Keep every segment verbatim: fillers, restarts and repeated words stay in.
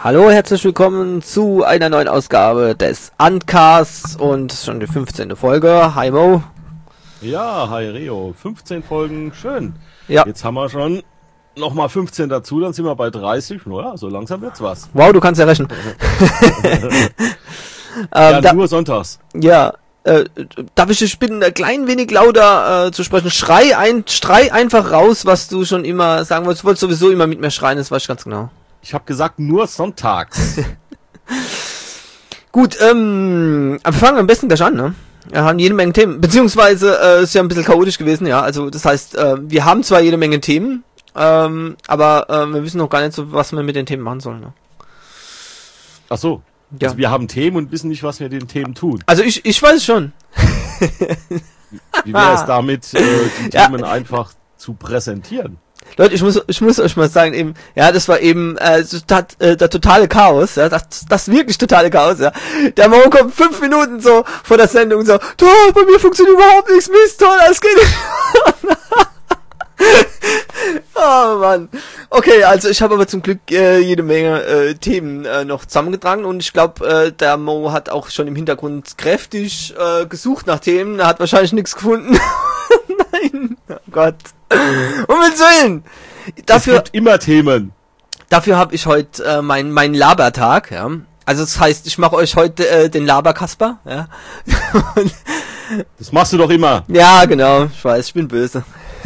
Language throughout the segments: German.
Hallo, herzlich willkommen zu einer neuen Ausgabe des Uncast und schon die fünfzehnte Folge. Hi Mo. Ja, hi Rio. fünfzehn Folgen, schön. Ja. Jetzt haben wir schon nochmal fünfzehn dazu, dann sind wir bei dreißig. Naja, so langsam wird's was. Wow, du kannst ja rechnen. ja, ähm, da, nur sonntags. Ja, äh, darf ich dich bitten, ein klein wenig lauter äh, zu sprechen? Schrei, ein, schrei einfach raus, was du schon immer sagen wolltest. Du wolltest sowieso immer mit mir schreien, das weiß ich ganz genau. Ich habe gesagt, nur sonntags. Gut, ähm, aber wir fangen am besten gleich an, ne? Wir haben jede Menge Themen, beziehungsweise äh, ist ja ein bisschen chaotisch gewesen, ja, also das heißt, äh, wir haben zwar jede Menge Themen, ähm, aber äh, wir wissen noch gar nicht so, was wir mit den Themen machen sollen, ne? Ach so, ja. Also wir haben Themen und wissen nicht, was wir den Themen tun. Also ich, ich weiß es schon. Wie wäre es damit, äh, die Ja. Themen einfach zu präsentieren? Leute, ich muss, ich muss euch mal sagen, eben, ja, das war eben äh, das, äh, der totale Chaos, ja, das, das wirklich totale Chaos, ja. Der Mo kommt fünf Minuten so vor der Sendung so, toll, bei mir funktioniert überhaupt nichts, Mist, toll, alles geht nicht. Oh Mann. Okay, also ich habe aber zum Glück äh, jede Menge äh, Themen äh, noch zusammengetragen und ich glaube, äh, der Mo hat auch schon im Hintergrund kräftig äh, gesucht nach Themen, er hat wahrscheinlich nichts gefunden. Nein, oh Gott. Um Himmels Willen. Dafür, es gibt immer Themen. Dafür habe ich heute äh, meinen mein Labertag, ja. Also das heißt, ich mache euch heute äh, den Laberkasper, ja. Das machst du doch immer. Ja, genau, ich weiß, ich bin böse.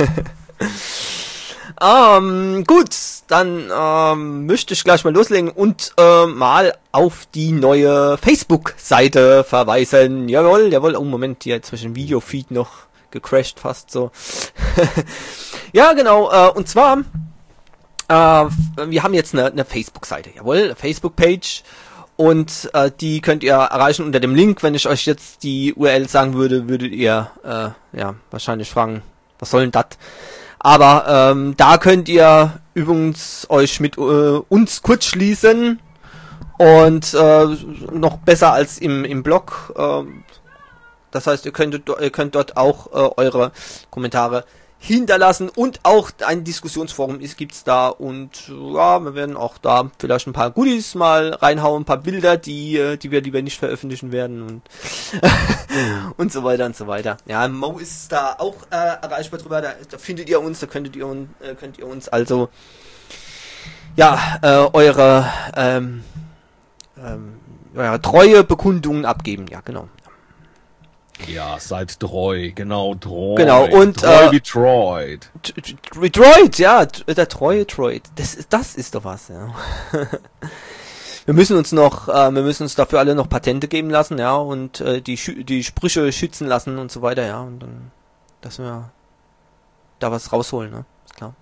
ähm, gut, dann ähm, möchte ich gleich mal loslegen und äh, mal auf die neue Facebook-Seite verweisen. Jawohl, jawohl, oh Moment, hier zwischen dem Videofeed noch gecrashed fast so. Ja, genau, äh, und zwar, äh, wir haben jetzt eine, eine Facebook-Seite, jawohl, eine Facebook-Page und äh, die könnt ihr erreichen unter dem Link. Wenn ich euch jetzt die U R L sagen würde, würdet ihr äh, ja wahrscheinlich fragen, was soll denn das? Aber ähm, da könnt ihr übrigens euch mit äh, uns kurz schließen und äh, noch besser als im, im Blog. Äh, das heißt, ihr könnt, ihr könnt dort auch äh, eure Kommentare hinterlassen und auch ein Diskussionsforum ist, gibt's da und ja, wir werden auch da vielleicht ein paar Goodies mal reinhauen, ein paar Bilder, die die wir lieber nicht veröffentlichen werden und und so weiter und so weiter. Ja, Mo ist da auch äh, erreichbar drüber, da, da findet ihr uns, da könntet ihr uns, äh, könnt ihr uns also ja äh, eure ähm, ähm, eure treue Bekundungen abgeben, ja genau. Ja, seid treu, genau, treu. Genau, und, treu äh, wie Troy. Detroit, ja, der treue Detroit. Das ist, das ist doch was, ja. Wir müssen uns noch, äh, wir müssen uns dafür alle noch Patente geben lassen, ja, und äh, die Schü die Sprüche schützen lassen und so weiter, ja, und dann, dass wir da was rausholen, ne, ist klar.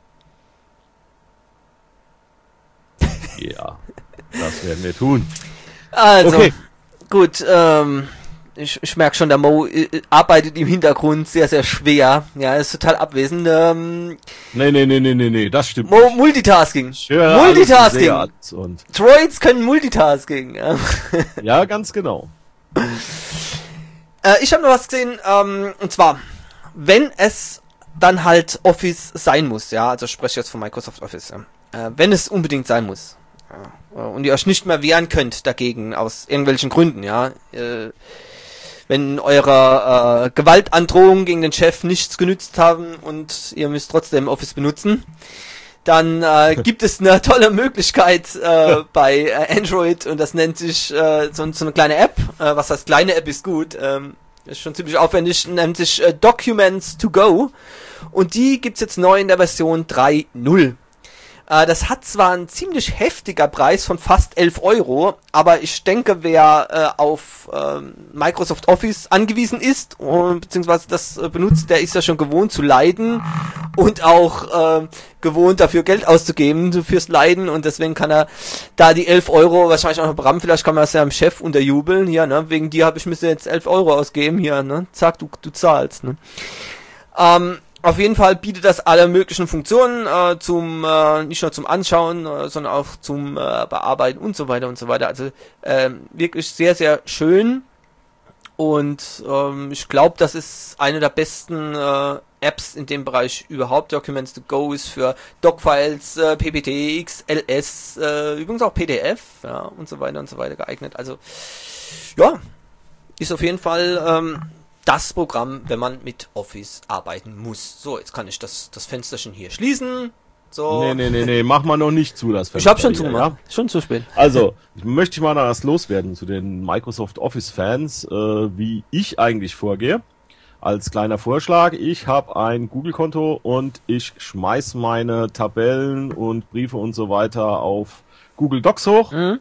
Ja, das werden wir tun. Also, okay. Gut, ähm, ich, ich merke schon, der Mo äh, arbeitet im Hintergrund sehr, sehr schwer. Ja, er ist total abwesend. Ähm, Nee, nee, nee, nee, nee, nee, das stimmt Mo nicht. Multitasking. Ich höre Multitasking. alles sehr und Droids können Multitasking. Ja, ja, ganz genau. äh, ich habe noch was gesehen, ähm, und zwar, wenn es dann halt Office sein muss, ja, also ich spreche jetzt von Microsoft Office, ja, äh, wenn es unbedingt sein muss, ja, und ihr euch nicht mehr wehren könnt dagegen, aus irgendwelchen Gründen, ja, äh, wenn eure äh, Gewaltandrohungen gegen den Chef nichts genützt haben und ihr müsst trotzdem Office benutzen, dann äh, gibt es eine tolle Möglichkeit äh, bei äh, Android und das nennt sich äh, so, so eine kleine App. Äh, was heißt kleine App ist gut, ähm, ist schon ziemlich aufwendig, nennt sich äh, Documents to Go und die gibt's jetzt neu in der Version drei Punkt null. Äh, das hat zwar ein ziemlich heftiger Preis von fast elf Euro, aber ich denke, wer äh, auf äh, Microsoft Office angewiesen ist, und, beziehungsweise das äh, benutzt, der ist ja schon gewohnt zu leiden und auch äh, gewohnt dafür Geld auszugeben fürs Leiden und deswegen kann er da die elf Euro wahrscheinlich auch noch bekommen. Vielleicht kann man es ja dem Chef unterjubeln, hier, ne, wegen dir habe ich müsste jetzt elf Euro ausgeben, hier, ne, zack, du, du zahlst, ne. Ähm, Auf jeden Fall bietet das alle möglichen Funktionen äh, zum äh, nicht nur zum Anschauen, äh, sondern auch zum äh, Bearbeiten und so weiter und so weiter. Also ähm, wirklich sehr, sehr schön und ähm, ich glaube, das ist eine der besten äh, Apps in dem Bereich überhaupt. Documents to Go ist für Docfiles, äh, P P T, X L S, äh, übrigens auch P D F, ja, und so weiter und so weiter geeignet. Also, ja, ist auf jeden Fall ähm, das Programm, wenn man mit Office arbeiten muss. So, jetzt kann ich das, das Fensterchen hier schließen. So. Nee, nee, nee, nee, mach mal noch nicht zu, das Fenster. Ich hab schon hier, zugemacht. ja? Schon zu spät. Also, möchte ich mal noch was loswerden zu den Microsoft Office Fans, äh, wie ich eigentlich vorgehe. Als kleiner Vorschlag, ich habe ein Google-Konto und ich schmeiß meine Tabellen und Briefe und so weiter auf Google Docs hoch. Mhm.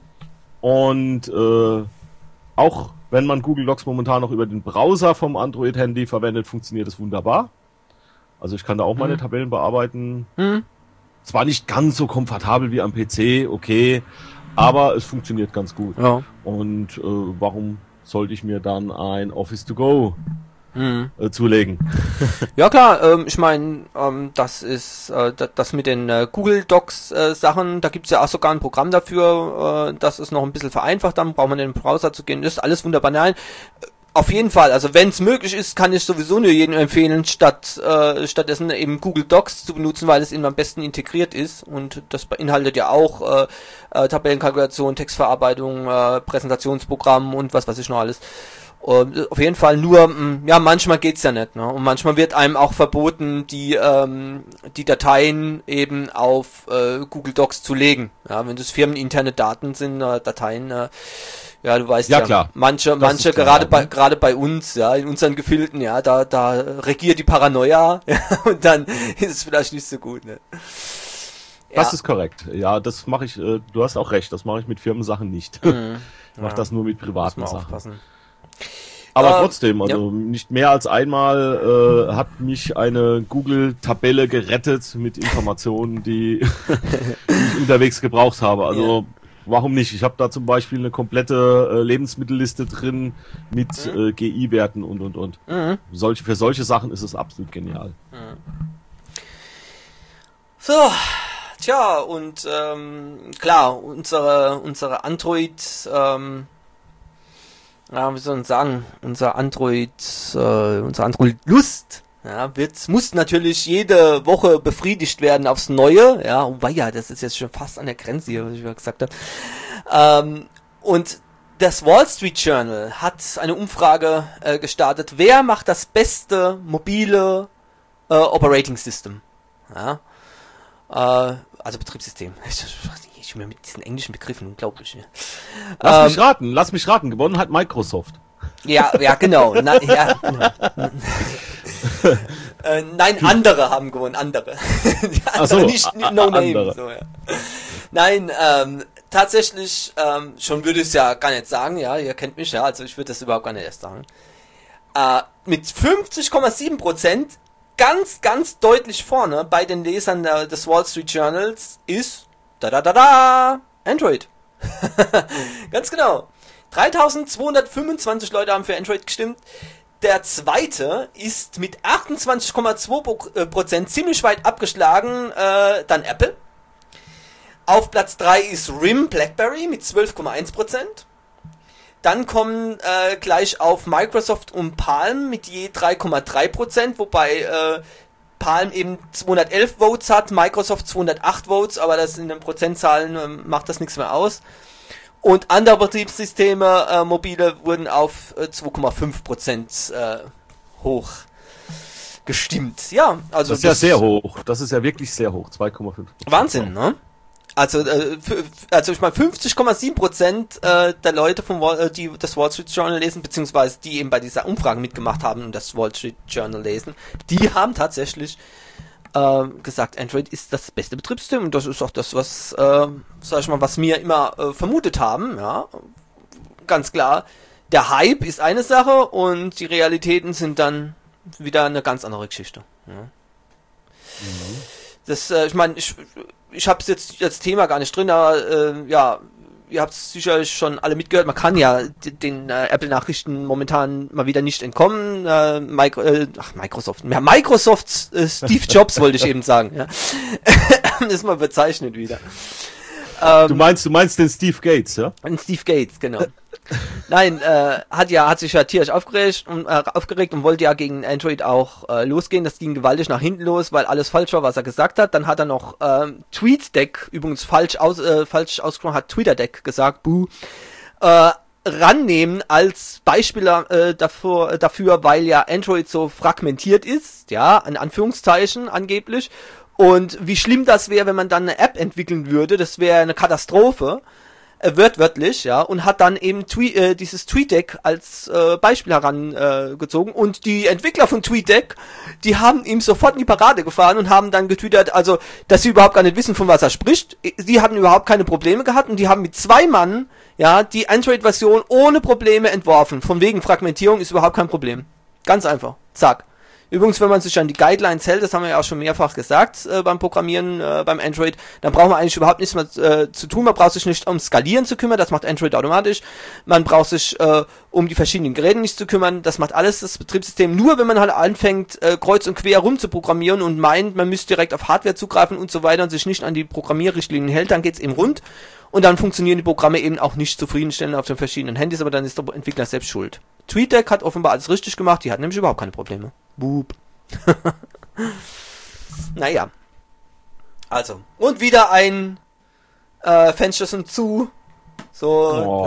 Und äh, auch wenn man Google Docs momentan noch über den Browser vom Android-Handy verwendet, funktioniert es wunderbar. Also ich kann da auch meine mhm. Tabellen bearbeiten. Mhm. Zwar nicht ganz so komfortabel wie am P C, okay, aber es funktioniert ganz gut. Ja. Und äh, warum sollte ich mir dann ein Office to Go Mhm. äh, zulegen? Ja klar, ähm, ich meine, ähm, das ist äh, das, das mit den äh, Google Docs äh, Sachen, da gibt's ja auch sogar ein Programm dafür, äh, das ist noch ein bisschen vereinfacht, dann braucht man in den Browser zu gehen, das ist alles wunderbar. Nein, auf jeden Fall, also wenn es möglich ist, kann ich sowieso nur jedem empfehlen, statt äh, stattdessen eben Google Docs zu benutzen, weil es eben am besten integriert ist und das beinhaltet ja auch äh, äh, Tabellenkalkulation, Textverarbeitung, äh, Präsentationsprogramm und was weiß ich noch alles. Uh, auf jeden Fall nur, mh, ja, manchmal geht's ja nicht, ne? Und manchmal wird einem auch verboten, die ähm, die Dateien eben auf äh, Google Docs zu legen. Ja, wenn das firmeninterne Daten sind, äh, Dateien, äh, ja, du weißt ja, ja klar. manche, Das manche ist klar, gerade ne? bei gerade bei uns, ja, in unseren Gefilden, ja, da da regiert die Paranoia, ja, und dann ist es vielleicht nicht so gut, ne? Das Ja. ist korrekt. Ja, das mache ich, äh, du hast auch recht, das mache ich mit Firmensachen nicht. Mhm. Ich mache Ja. das nur mit Muss privaten man Sachen. aufpassen. Aber Äh, trotzdem, also nicht mehr als einmal äh, hat mich eine Google-Tabelle gerettet mit Informationen, die, die ich unterwegs gebraucht habe. Also Ja. warum nicht? Ich habe da zum Beispiel eine komplette äh, Lebensmittelliste drin mit Mhm. äh, G I-Werten und und und. Mhm. Solche, für solche Sachen ist es absolut genial. So, tja, und ähm, klar, unsere unsere Android, ähm, ja, wie soll man sagen, unser Android, äh, unsere Android-Lust, ja, wird, muss natürlich jede Woche befriedigt werden aufs Neue, ja, wobei ja, das ist jetzt schon fast an der Grenze hier, was ich mal gesagt habe. Ähm, und das Wall Street Journal hat eine Umfrage äh, gestartet, wer macht das beste mobile äh, Operating System? Ja. Äh, also Betriebssystem. Ich, ich bin mit diesen englischen Begriffen unglaublich. Ja. Lass Ähm, mich raten, lass mich raten. Gewonnen hat Microsoft. Ja, ja, genau. Na, ja, genau. äh, nein, andere haben gewonnen, andere. Die andere, Ach so, nicht a- No a- Name. andere. So, ja. Nein, ähm, tatsächlich, ähm, schon würde ich es ja gar nicht sagen, ja, ihr kennt mich, ja, also ich würde das überhaupt gar nicht erst sagen. Äh, mit fünfzig Komma sieben Prozent ganz, ganz deutlich vorne bei den Lesern der, des Wall Street Journals ist da da da da Android. Ganz genau. dreitausendzweihundertfünfundzwanzig Leute haben für Android gestimmt. Der zweite ist mit achtundzwanzig Komma zwei Prozent ziemlich weit abgeschlagen, äh, dann Apple. Auf Platz drei ist R I M BlackBerry mit zwölf Komma eins Prozent. Dann kommen äh, gleich auf Microsoft und Palm mit je drei Komma drei Prozent, wobei äh, Palm eben zweihundertelf Votes hat, Microsoft zweihundertacht Votes, aber das in den Prozentzahlen äh, macht das nichts mehr aus. Und andere Betriebssysteme, äh, mobile, wurden auf äh, zwei Komma fünf Prozent äh, hoch gestimmt. Ja, also Das ist ja sehr hoch. Das ist ja wirklich sehr hoch. zwei Komma fünf. Wahnsinn, ne? Also, äh, f- also ich meine fünfzig Komma sieben Prozent äh, der Leute vom Wall, äh, die das Wall Street Journal lesen, beziehungsweise die eben bei dieser Umfrage mitgemacht haben und das Wall Street Journal lesen, die haben tatsächlich äh, gesagt, Android ist das beste Betriebssystem und das ist auch das, was, äh, sag ich mal, was wir immer äh, vermutet haben, ja, ganz klar. Der Hype ist eine Sache und die Realitäten sind dann wieder eine ganz andere Geschichte. Ja. Mhm. Das, äh, ich meine, ich ich habe jetzt das Thema gar nicht drin, aber äh, ja, ihr habt es sicherlich schon alle mitgehört. Man kann ja d- den äh, Apple-Nachrichten momentan mal wieder nicht entkommen. Äh, Micro, äh, ach, Microsoft, ja, Microsoft, äh, Steve Jobs wollte ich eben sagen. Ja. Das ist mal bezeichnet wieder. Ähm, du meinst, du meinst den Steve Gates, ja? Steve Gates, genau. Nein, äh, hat ja, hat sich ja tierisch aufgeregt und, äh, aufgeregt und wollte ja gegen Android auch äh, losgehen. Das ging gewaltig nach hinten los, weil alles falsch war, was er gesagt hat. Dann hat er noch ähm, TweetDeck, übrigens falsch aus, äh, falsch ausgesprochen, hat TweeterDeck gesagt, buh, äh, rannehmen als Beispiel äh, dafür, dafür, weil ja Android so fragmentiert ist, ja, in Anführungszeichen angeblich. Und wie schlimm das wäre, wenn man dann eine App entwickeln würde, das wäre eine Katastrophe, äh, wörtwörtlich, ja, und hat dann eben Tweet, äh, dieses TweetDeck als äh, Beispiel herangezogen. Äh, und die Entwickler von TweetDeck, die haben ihm sofort in die Parade gefahren und haben dann getwittert, also, dass sie überhaupt gar nicht wissen, von was er spricht. Sie hatten überhaupt keine Probleme gehabt und die haben mit zwei Mann, ja, die Android-Version ohne Probleme entworfen. Von wegen Fragmentierung ist überhaupt kein Problem. Ganz einfach. Zack. Übrigens, wenn man sich an die Guidelines hält, das haben wir ja auch schon mehrfach gesagt äh, beim Programmieren, äh, beim Android, dann braucht man eigentlich überhaupt nichts mehr äh, zu tun. Man braucht sich nicht um Skalieren zu kümmern, das macht Android automatisch. Man braucht sich äh, um die verschiedenen Geräte nicht zu kümmern, das macht alles das Betriebssystem. Nur wenn man halt anfängt, äh, kreuz und quer rum zu programmieren und meint, man müsste direkt auf Hardware zugreifen und so weiter und sich nicht an die Programmierrichtlinien hält, dann geht's eben rund. Und dann funktionieren die Programme eben auch nicht zufriedenstellend auf den verschiedenen Handys, aber dann ist der Entwickler selbst schuld. TweetDeck hat offenbar alles richtig gemacht, die hat nämlich überhaupt keine Probleme. Boop. Naja. Also. Und wieder ein äh, Fensterchen zu. So. Oh.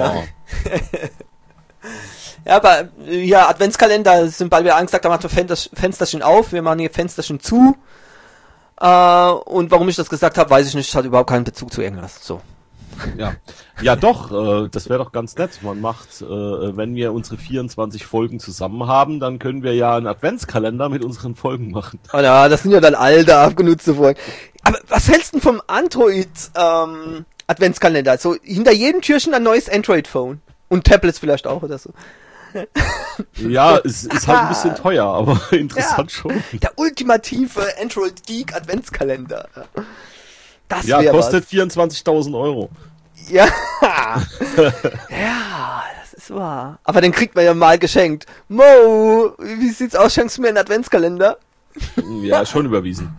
Ja, aber ja, Adventskalender sind bald wieder angesagt, da macht man Fensterchen auf, wir machen hier Fensterchen zu. Äh, und warum ich das gesagt habe, weiß ich nicht, hat überhaupt keinen Bezug zu irgendwas. So. Ja, ja doch, äh, das wäre doch ganz nett. Man macht, äh, wenn wir unsere vierundzwanzig Folgen zusammen haben, dann können wir ja einen Adventskalender mit unseren Folgen machen. Oh ja, das sind ja dann alte, abgenutzte Folgen. Aber was hältst du denn vom Android ähm, Adventskalender? So hinter jedem Türchen ein neues Android-Phone. Und Tablets vielleicht auch oder so. Ja, es ist halt ein bisschen teuer, aber interessant ja, schon. Der ultimative Android-Geek Adventskalender. Das ja, kostet was. vierundzwanzigtausend Euro. Ja. Ja, das ist wahr. Aber den kriegt man ja mal geschenkt. Mo, wie sieht's aus? Schenkst du mir einen Adventskalender? Ja, schon überwiesen.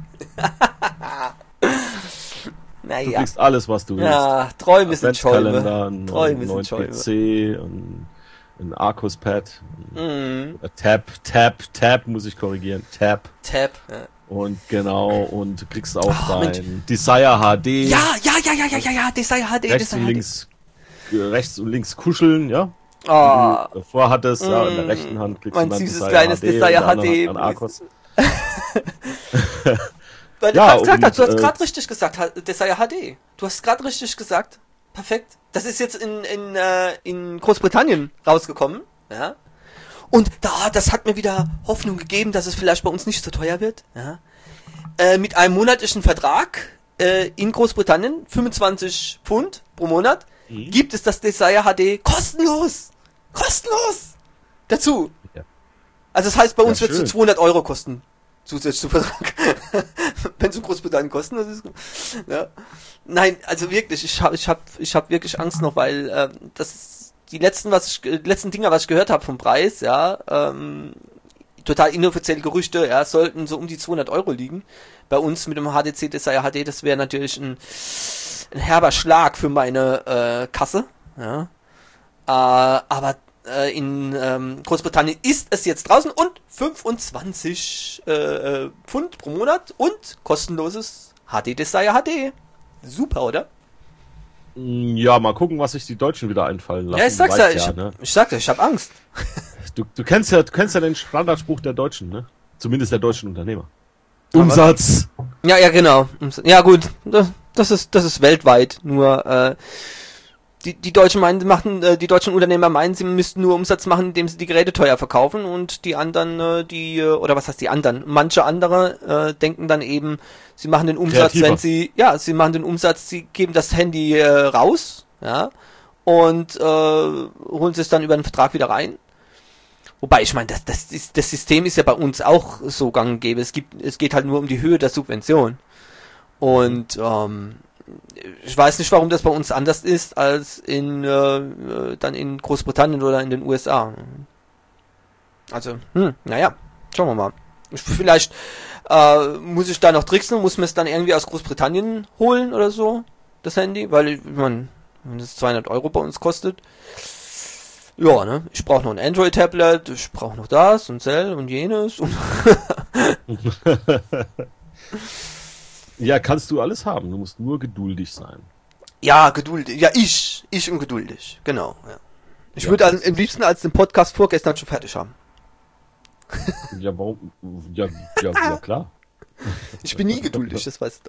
Naja. Du kriegst alles, was du willst. Ja, Träume sind Schäume. Einen Träume neuen sind Schäume. P C, ein, ein Arcus-Pad, Mhm. Tab, Tab, Tab muss ich korrigieren, Tab. Tab. Ja. Und genau, und du kriegst auch Oh, dein Mensch. Desire H D. Ja, ja, ja, ja, ja, ja, ja, Desire H D, rechts Desire und H D. links, äh, rechts und links kuscheln, ja. Oh, Die du davor hattest, ja, in der Mm, rechten Hand kriegst mein du dann süßes Desire kleines H D, Desire in der H D. anderen Hand ein Arcus. weil du Ja, gerade gesagt und, hast, du hast äh, gerade richtig gesagt, ha- Desire H D. Du hast gerade richtig gesagt. Perfekt. Das ist jetzt in, in, äh, in Großbritannien rausgekommen, ja. Und da, das hat mir wieder Hoffnung gegeben, dass es vielleicht bei uns nicht so teuer wird, ja. Äh, mit einem monatlichen Vertrag äh, in Großbritannien, fünfundzwanzig Pfund pro Monat, Mhm. gibt es das Desire H D kostenlos. Kostenlos. Dazu. Ja. Also das heißt, bei uns Ja, wird es so schön. zweihundert Euro kosten. Zusätzlich zum Vertrag. Wenn es in Großbritannien kosten, das ist gut. Ja. Nein, also wirklich, ich habe ich hab, ich hab wirklich Angst noch, weil ähm, das ist die letzten, was ich, die letzten Dinger, was ich gehört habe vom Preis, ja, ähm, total inoffizielle Gerüchte, ja, sollten so um die zweihundert Euro liegen. Bei uns mit dem H D C Desire H D, das wäre natürlich ein, ein herber Schlag für meine äh, Kasse, ja. Äh, aber äh, in ähm, Großbritannien ist es jetzt draußen und fünfundzwanzig äh, Pfund pro Monat und kostenloses H D Desire H D. Super, oder? Ja, mal gucken, was sich die Deutschen wieder einfallen lassen. Ja, ich sag's Du ja, weißt ich, ja, ne? ich sag's ja, ich hab Angst. Du, du kennst ja, du kennst ja den Standardspruch der Deutschen, ne? Zumindest der deutschen Unternehmer. Aber- Umsatz. Ja, ja, genau. Ja, gut, das, das ist, das ist weltweit. Nur, äh, die, die Deutschen meinen, sie machen, äh, die deutschen Unternehmer meinen, sie müssten nur Umsatz machen, indem sie die Geräte teuer verkaufen und die anderen, äh, die, äh, oder was heißt die anderen? Manche andere, äh, denken dann eben, sie machen den Umsatz, Kreativer. wenn sie, ja, sie machen den Umsatz, sie geben das Handy, äh, raus, ja, und, äh, holen sie es dann über den Vertrag wieder rein. Wobei, ich meine, das, das, ist, das System ist ja bei uns auch so gang und gäbe. Es gibt, es geht halt nur um die Höhe der Subvention. Und ähm, ich weiß nicht, warum das bei uns anders ist als in äh, dann in Großbritannien oder in den U S A. Also, hm, naja, schauen wir mal. Ich, vielleicht äh, muss ich da noch tricksen, muss man es dann irgendwie aus Großbritannien holen oder so. das Handy, weil ich man, wenn es zweihundert Euro bei uns kostet, ja, ne, ich brauche noch ein Android-Tablet, ich brauche noch das und Cell und jenes und Ja, kannst du alles haben, du musst nur geduldig sein. ja, geduldig, ja, ich, ich und geduldig, genau, ja. Ich Ja, würde das am liebsten als den Podcast vorgestern schon fertig haben. Ja, warum? Ja, ja, ja klar. Ich bin nie geduldig, das weißt du.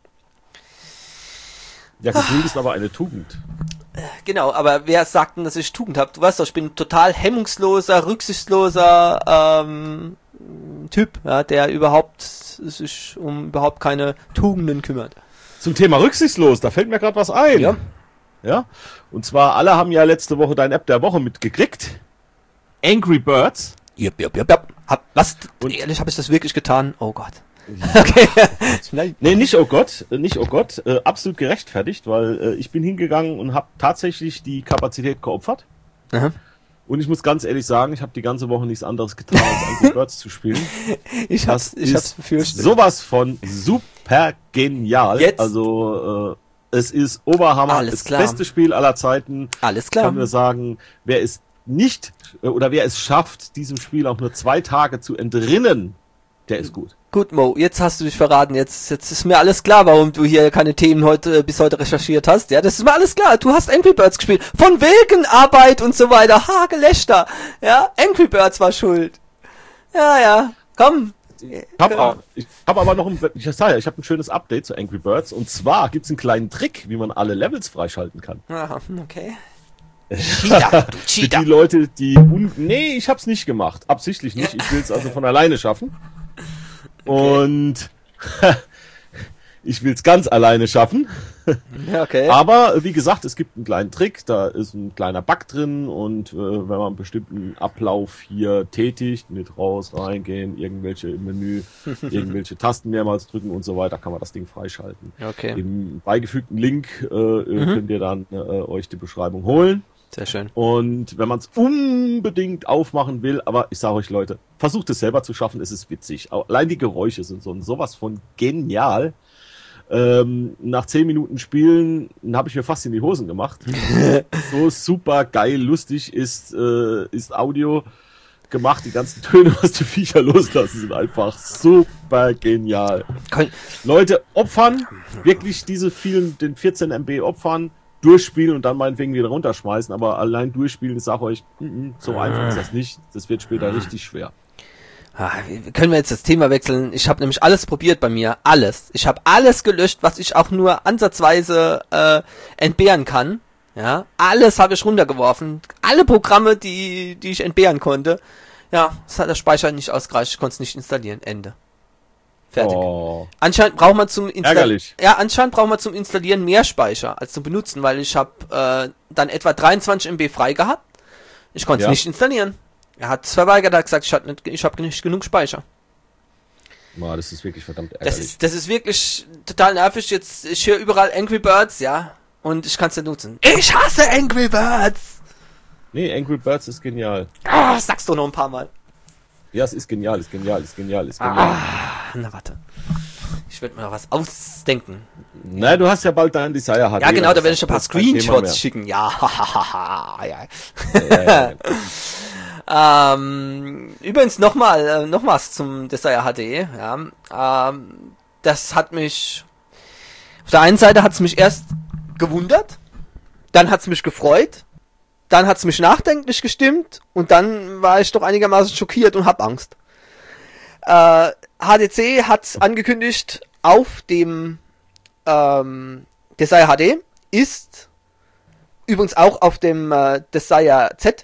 Ja, Geduld ist aber eine Tugend. Genau, aber wer sagt denn, dass ich Tugend habe? Du weißt doch, ich bin ein total hemmungsloser, rücksichtsloser ähm, Typ, ja, der überhaupt sich um überhaupt keine Tugenden kümmert. Zum Thema rücksichtslos, da fällt mir gerade was ein. Ja. Ja. Und zwar, alle haben ja letzte Woche dein App der Woche mitgekriegt. Angry Birds. Jupp, jupp, jupp, jupp. Hab, was? Und- Ehrlich, habe ich das wirklich getan? Oh Gott. Okay. Nein. Nee, nicht oh Gott, äh, nicht oh Gott, äh, absolut gerechtfertigt, weil äh, ich bin hingegangen und habe tatsächlich die Kapazität geopfert. Aha. Und ich muss ganz ehrlich sagen, ich habe die ganze Woche nichts anderes getan, als Angry Birds zu spielen. Ich hab's, Das ich hab's ist befürchtet. sowas von super genial. Jetzt? Also äh, es ist Oberhammer, Alles das klar. beste Spiel aller Zeiten. Alles Ich klar. kann nur sagen, wer es nicht äh, oder wer es schafft, diesem Spiel auch nur zwei Tage zu entrinnen, der ist gut. Gut, Mo, jetzt hast du dich verraten. Jetzt, jetzt ist mir alles klar, warum du hier keine Themen heute bis heute recherchiert hast. Ja, das ist mir alles klar. Du hast Angry Birds gespielt. Von wegen Arbeit und so weiter. Ha, Gelächter. Ja, Angry Birds war schuld. Ja, ja. Komm. Ich habe auch, ich hab aber noch ein, ich sag ja, ich habe ein schönes Update zu Angry Birds und zwar gibt's einen kleinen Trick, wie man alle Levels freischalten kann. Aha, okay. Cheater, du Für Cheater. die Leute, die un nee, ich hab's nicht gemacht, absichtlich nicht. Ich will's also von alleine schaffen. Und ich will's ganz alleine schaffen. Ja, okay. Aber wie gesagt, es gibt einen kleinen Trick, da ist ein kleiner Bug drin und äh, wenn man einen bestimmten Ablauf hier tätigt, mit raus, reingehen, irgendwelche im Menü, irgendwelche Tasten mehrmals drücken und so weiter, kann man das Ding freischalten. Okay. Im beigefügten Link äh, mhm. könnt ihr dann äh, euch die Beschreibung holen. Sehr schön. Und wenn man es unbedingt aufmachen will, aber ich sage euch Leute, versucht es selber zu schaffen, es ist witzig. Allein die Geräusche sind so sowas von genial. Ähm, nach zehn Minuten Spielen habe ich mir fast in die Hosen gemacht. So super geil, lustig ist, äh, ist Audio gemacht. Die ganzen Töne, was die Viecher loslassen, sind einfach super genial. Kann, Leute, opfern, wirklich diese vielen, den vierzehn Megabyte opfern, durchspielen und dann meinetwegen wieder runterschmeißen, aber allein durchspielen, ich sag euch, mm, so einfach ist das nicht. Das wird später richtig schwer. ah, können wir jetzt das Thema wechseln? Ich habe nämlich alles probiert bei mir. Alles. Ich habe alles gelöscht, was ich auch nur ansatzweise äh, entbehren kann. Ja, alles habe ich runtergeworfen. Alle Programme, die die ich entbehren konnte. Ja, es hat der Speicher nicht ausgereicht. Ich konnte es nicht installieren. Ende. Fertig. Oh. Anscheinend braucht man zum Installieren. Ärgerlich. Ja, anscheinend braucht man zum Installieren mehr Speicher als zum Benutzen, weil ich habe äh, dann etwa dreiundzwanzig Megabyte frei gehabt. Ich konnte es Ja. nicht installieren. Er hat es verweigert, er hat gesagt, ich habe nicht, ich habe nicht genug Speicher. Boah, das ist wirklich verdammt ärgerlich. Das ist, das ist wirklich total nervig. Jetzt, ich höre überall Angry Birds, ja, und ich kann es nicht nutzen. Ich hasse Angry Birds! Nee, Angry Birds ist genial. Ah, sag's doch noch ein paar Mal. Ja, es ist genial, ist genial, ist genial, ist genial. Ah, na warte. Ich werde mir noch was ausdenken. Na, du hast ja bald deinen Desire H D. Ja, genau, da das werde ich ein paar ist kein Thema Screenshots mehr. schicken. Ja, hahaha, ja. Ja, ja, ja. Ähm, übrigens nochmal, äh, noch was zum Desire H D, ja. Ähm, das hat mich, auf der einen Seite hat es mich erst gewundert, dann hat es mich gefreut, dann hat es mich nachdenklich gestimmt und dann war ich doch einigermaßen schockiert und hab Angst. Äh, H D C hat angekündigt, auf dem ähm, Desire H D ist übrigens auch auf dem äh, Desire Z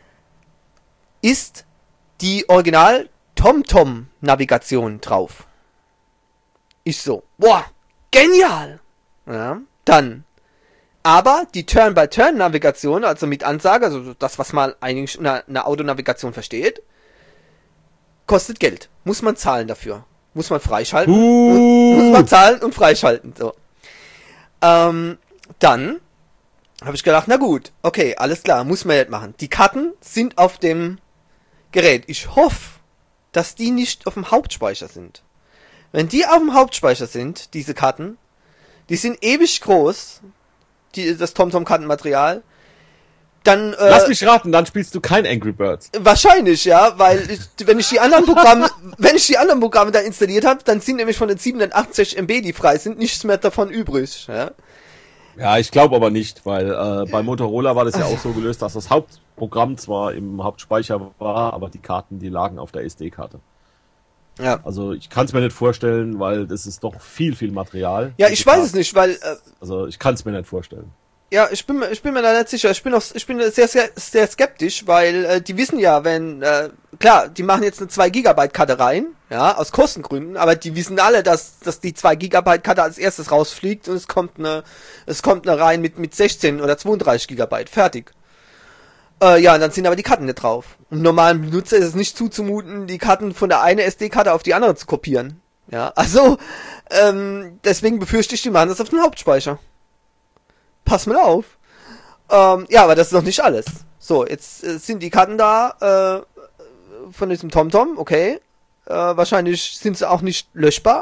ist die Original TomTom Navigation drauf. Ich so, boah, genial! Ja, dann. Aber die Turn-by-Turn-Navigation, also mit Ansage, also das, was man eigentlich unter einer Autonavigation versteht, kostet Geld. Muss man zahlen dafür. Muss man freischalten. Uh. Muss man zahlen und freischalten. So. Ähm, dann habe ich gedacht, na gut, okay, alles klar, muss man jetzt machen. Die Karten sind auf dem Gerät. Ich hoffe, dass die nicht auf dem Hauptspeicher sind. Wenn die auf dem Hauptspeicher sind, diese Karten, Die sind ewig groß, die, das TomTom-Kartenmaterial. Dann, äh, Lass mich raten, dann spielst du kein Angry Birds. Wahrscheinlich, ja, weil ich, wenn ich die anderen Programme, wenn ich die anderen Programme da installiert habe, dann sind nämlich von den siebenundachtzig Megabyte, die frei sind, nichts mehr davon übrig. Ja, ja ich glaube aber nicht, weil äh, bei Motorola war das ja auch so gelöst, dass das Hauptprogramm zwar im Hauptspeicher war, aber die Karten, die lagen auf der S D-Karte. Ja. Also ich kann es mir nicht vorstellen, weil das ist doch viel, viel Material. Ja, ich weiß Karten. es nicht, weil... Äh, also ich kann es mir nicht vorstellen. Ja, ich bin, ich bin mir da nicht sicher. Ich bin auch, ich bin sehr, sehr, sehr skeptisch, weil äh, die wissen ja, wenn, äh, klar, die machen jetzt eine zwei Gigabyte Karte rein, ja, aus Kostengründen, aber die wissen alle, dass, dass die zwei Gigabyte Karte als erstes rausfliegt und es kommt eine, es kommt eine rein mit, mit sechzehn oder zweiunddreißig Gigabyte, fertig. Äh, ja, und dann sind aber die Karten nicht drauf. Und normalen Benutzer ist es nicht zuzumuten, die Karten von der einen S D-Karte auf die andere zu kopieren. Ja, also, ähm, deswegen befürchte ich, die machen das auf den Hauptspeicher. Pass mal auf. Ähm, ja, aber das ist noch nicht alles. So, jetzt äh, sind die Karten da äh, von diesem TomTom, okay. Äh, wahrscheinlich sind sie auch nicht löschbar.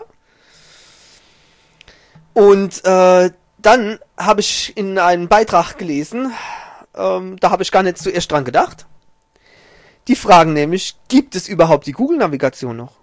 Und äh, dann habe ich in einem Beitrag gelesen, ähm, da habe ich gar nicht zuerst dran gedacht. Die fragen nämlich, gibt es überhaupt die Google-Navigation noch?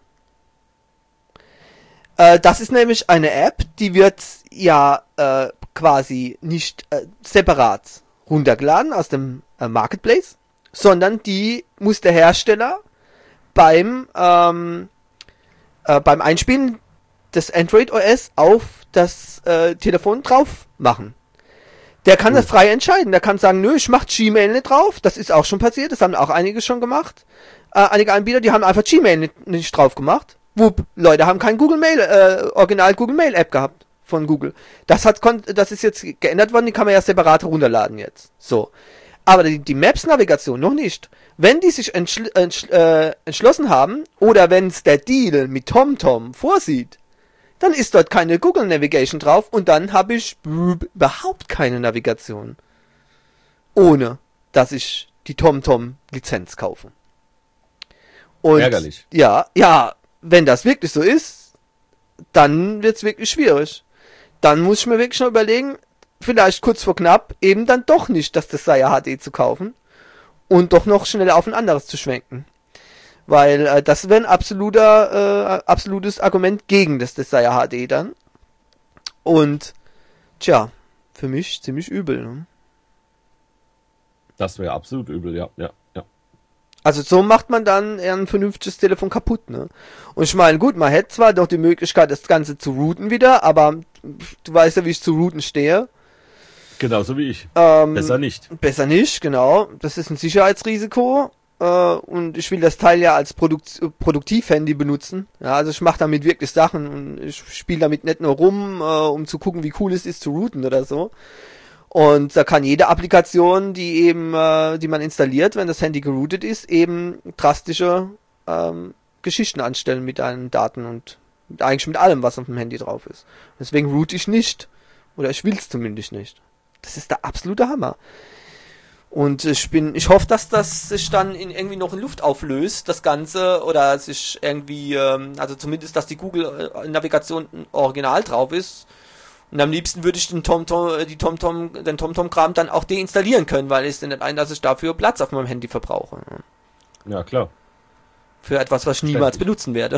Äh, das ist nämlich eine App, die wird ja äh, quasi nicht äh, separat runtergeladen aus dem äh, Marketplace, sondern die muss der Hersteller beim ähm, äh, beim Einspielen des Android O S auf das äh, Telefon drauf machen. Der kann mhm. das frei entscheiden. Der kann sagen, nö, ich mach Gmail nicht drauf. Das ist auch schon passiert. Das haben auch einige schon gemacht. Äh, einige Anbieter, die haben einfach Gmail nicht, nicht drauf gemacht. Wupp, Leute haben kein Google Mail, äh, Original Google Mail App gehabt von Google. Das hat, das ist jetzt geändert worden, die kann man ja separat runterladen jetzt. So. Aber die, die Maps-Navigation noch nicht. Wenn die sich entschl entschl äh, entschlossen haben, oder wenn es der Deal mit TomTom vorsieht, dann ist dort keine Google Navigation drauf und dann habe ich überhaupt keine Navigation. Ohne, dass ich die TomTom-Lizenz kaufe. Und ärgerlich. Ja, ja, wenn das wirklich so ist, dann wird's wirklich schwierig. Dann muss ich mir wirklich noch überlegen, vielleicht kurz vor knapp, eben dann doch nicht das Desire H D zu kaufen und doch noch schnell auf ein anderes zu schwenken. Weil äh, das wäre ein absoluter, äh, absolutes Argument gegen das Desire H D dann. Und, tja, für mich ziemlich übel. Ne? Das wäre absolut übel, ja, ja, ja. Also so macht man dann eher ein vernünftiges Telefon kaputt, ne? Und ich meine, gut, man hätte zwar doch die Möglichkeit, das Ganze zu routen wieder, aber du weißt ja, wie ich zu routen stehe. Genauso wie ich. Ähm, besser nicht. Besser nicht, genau. Das ist ein Sicherheitsrisiko. Äh, und ich will das Teil ja als Produkt Produktivhandy benutzen. Ja, also ich mache damit wirklich Sachen und ich spiele damit nicht nur rum, äh, um zu gucken, wie cool es ist zu routen oder so. Und da kann jede Applikation, die eben, äh, die man installiert, wenn das Handy geroutet ist, eben drastische ähm, Geschichten anstellen mit deinen Daten und eigentlich mit allem, was auf dem Handy drauf ist. Deswegen route ich nicht. Oder ich will es zumindest nicht. Das ist der absolute Hammer. Und ich bin, ich hoffe, dass das sich dann in irgendwie noch in Luft auflöst, das Ganze, oder sich irgendwie, ähm, also zumindest, dass die Google-Navigation original drauf ist. Und am liebsten würde ich den TomTom, die TomTom, den TomTom-Kram dann auch deinstallieren können, weil ich sehe nicht ein, dass ich dafür Platz auf meinem Handy verbrauche. Ja, klar. Für etwas, was ich niemals benutzen werde.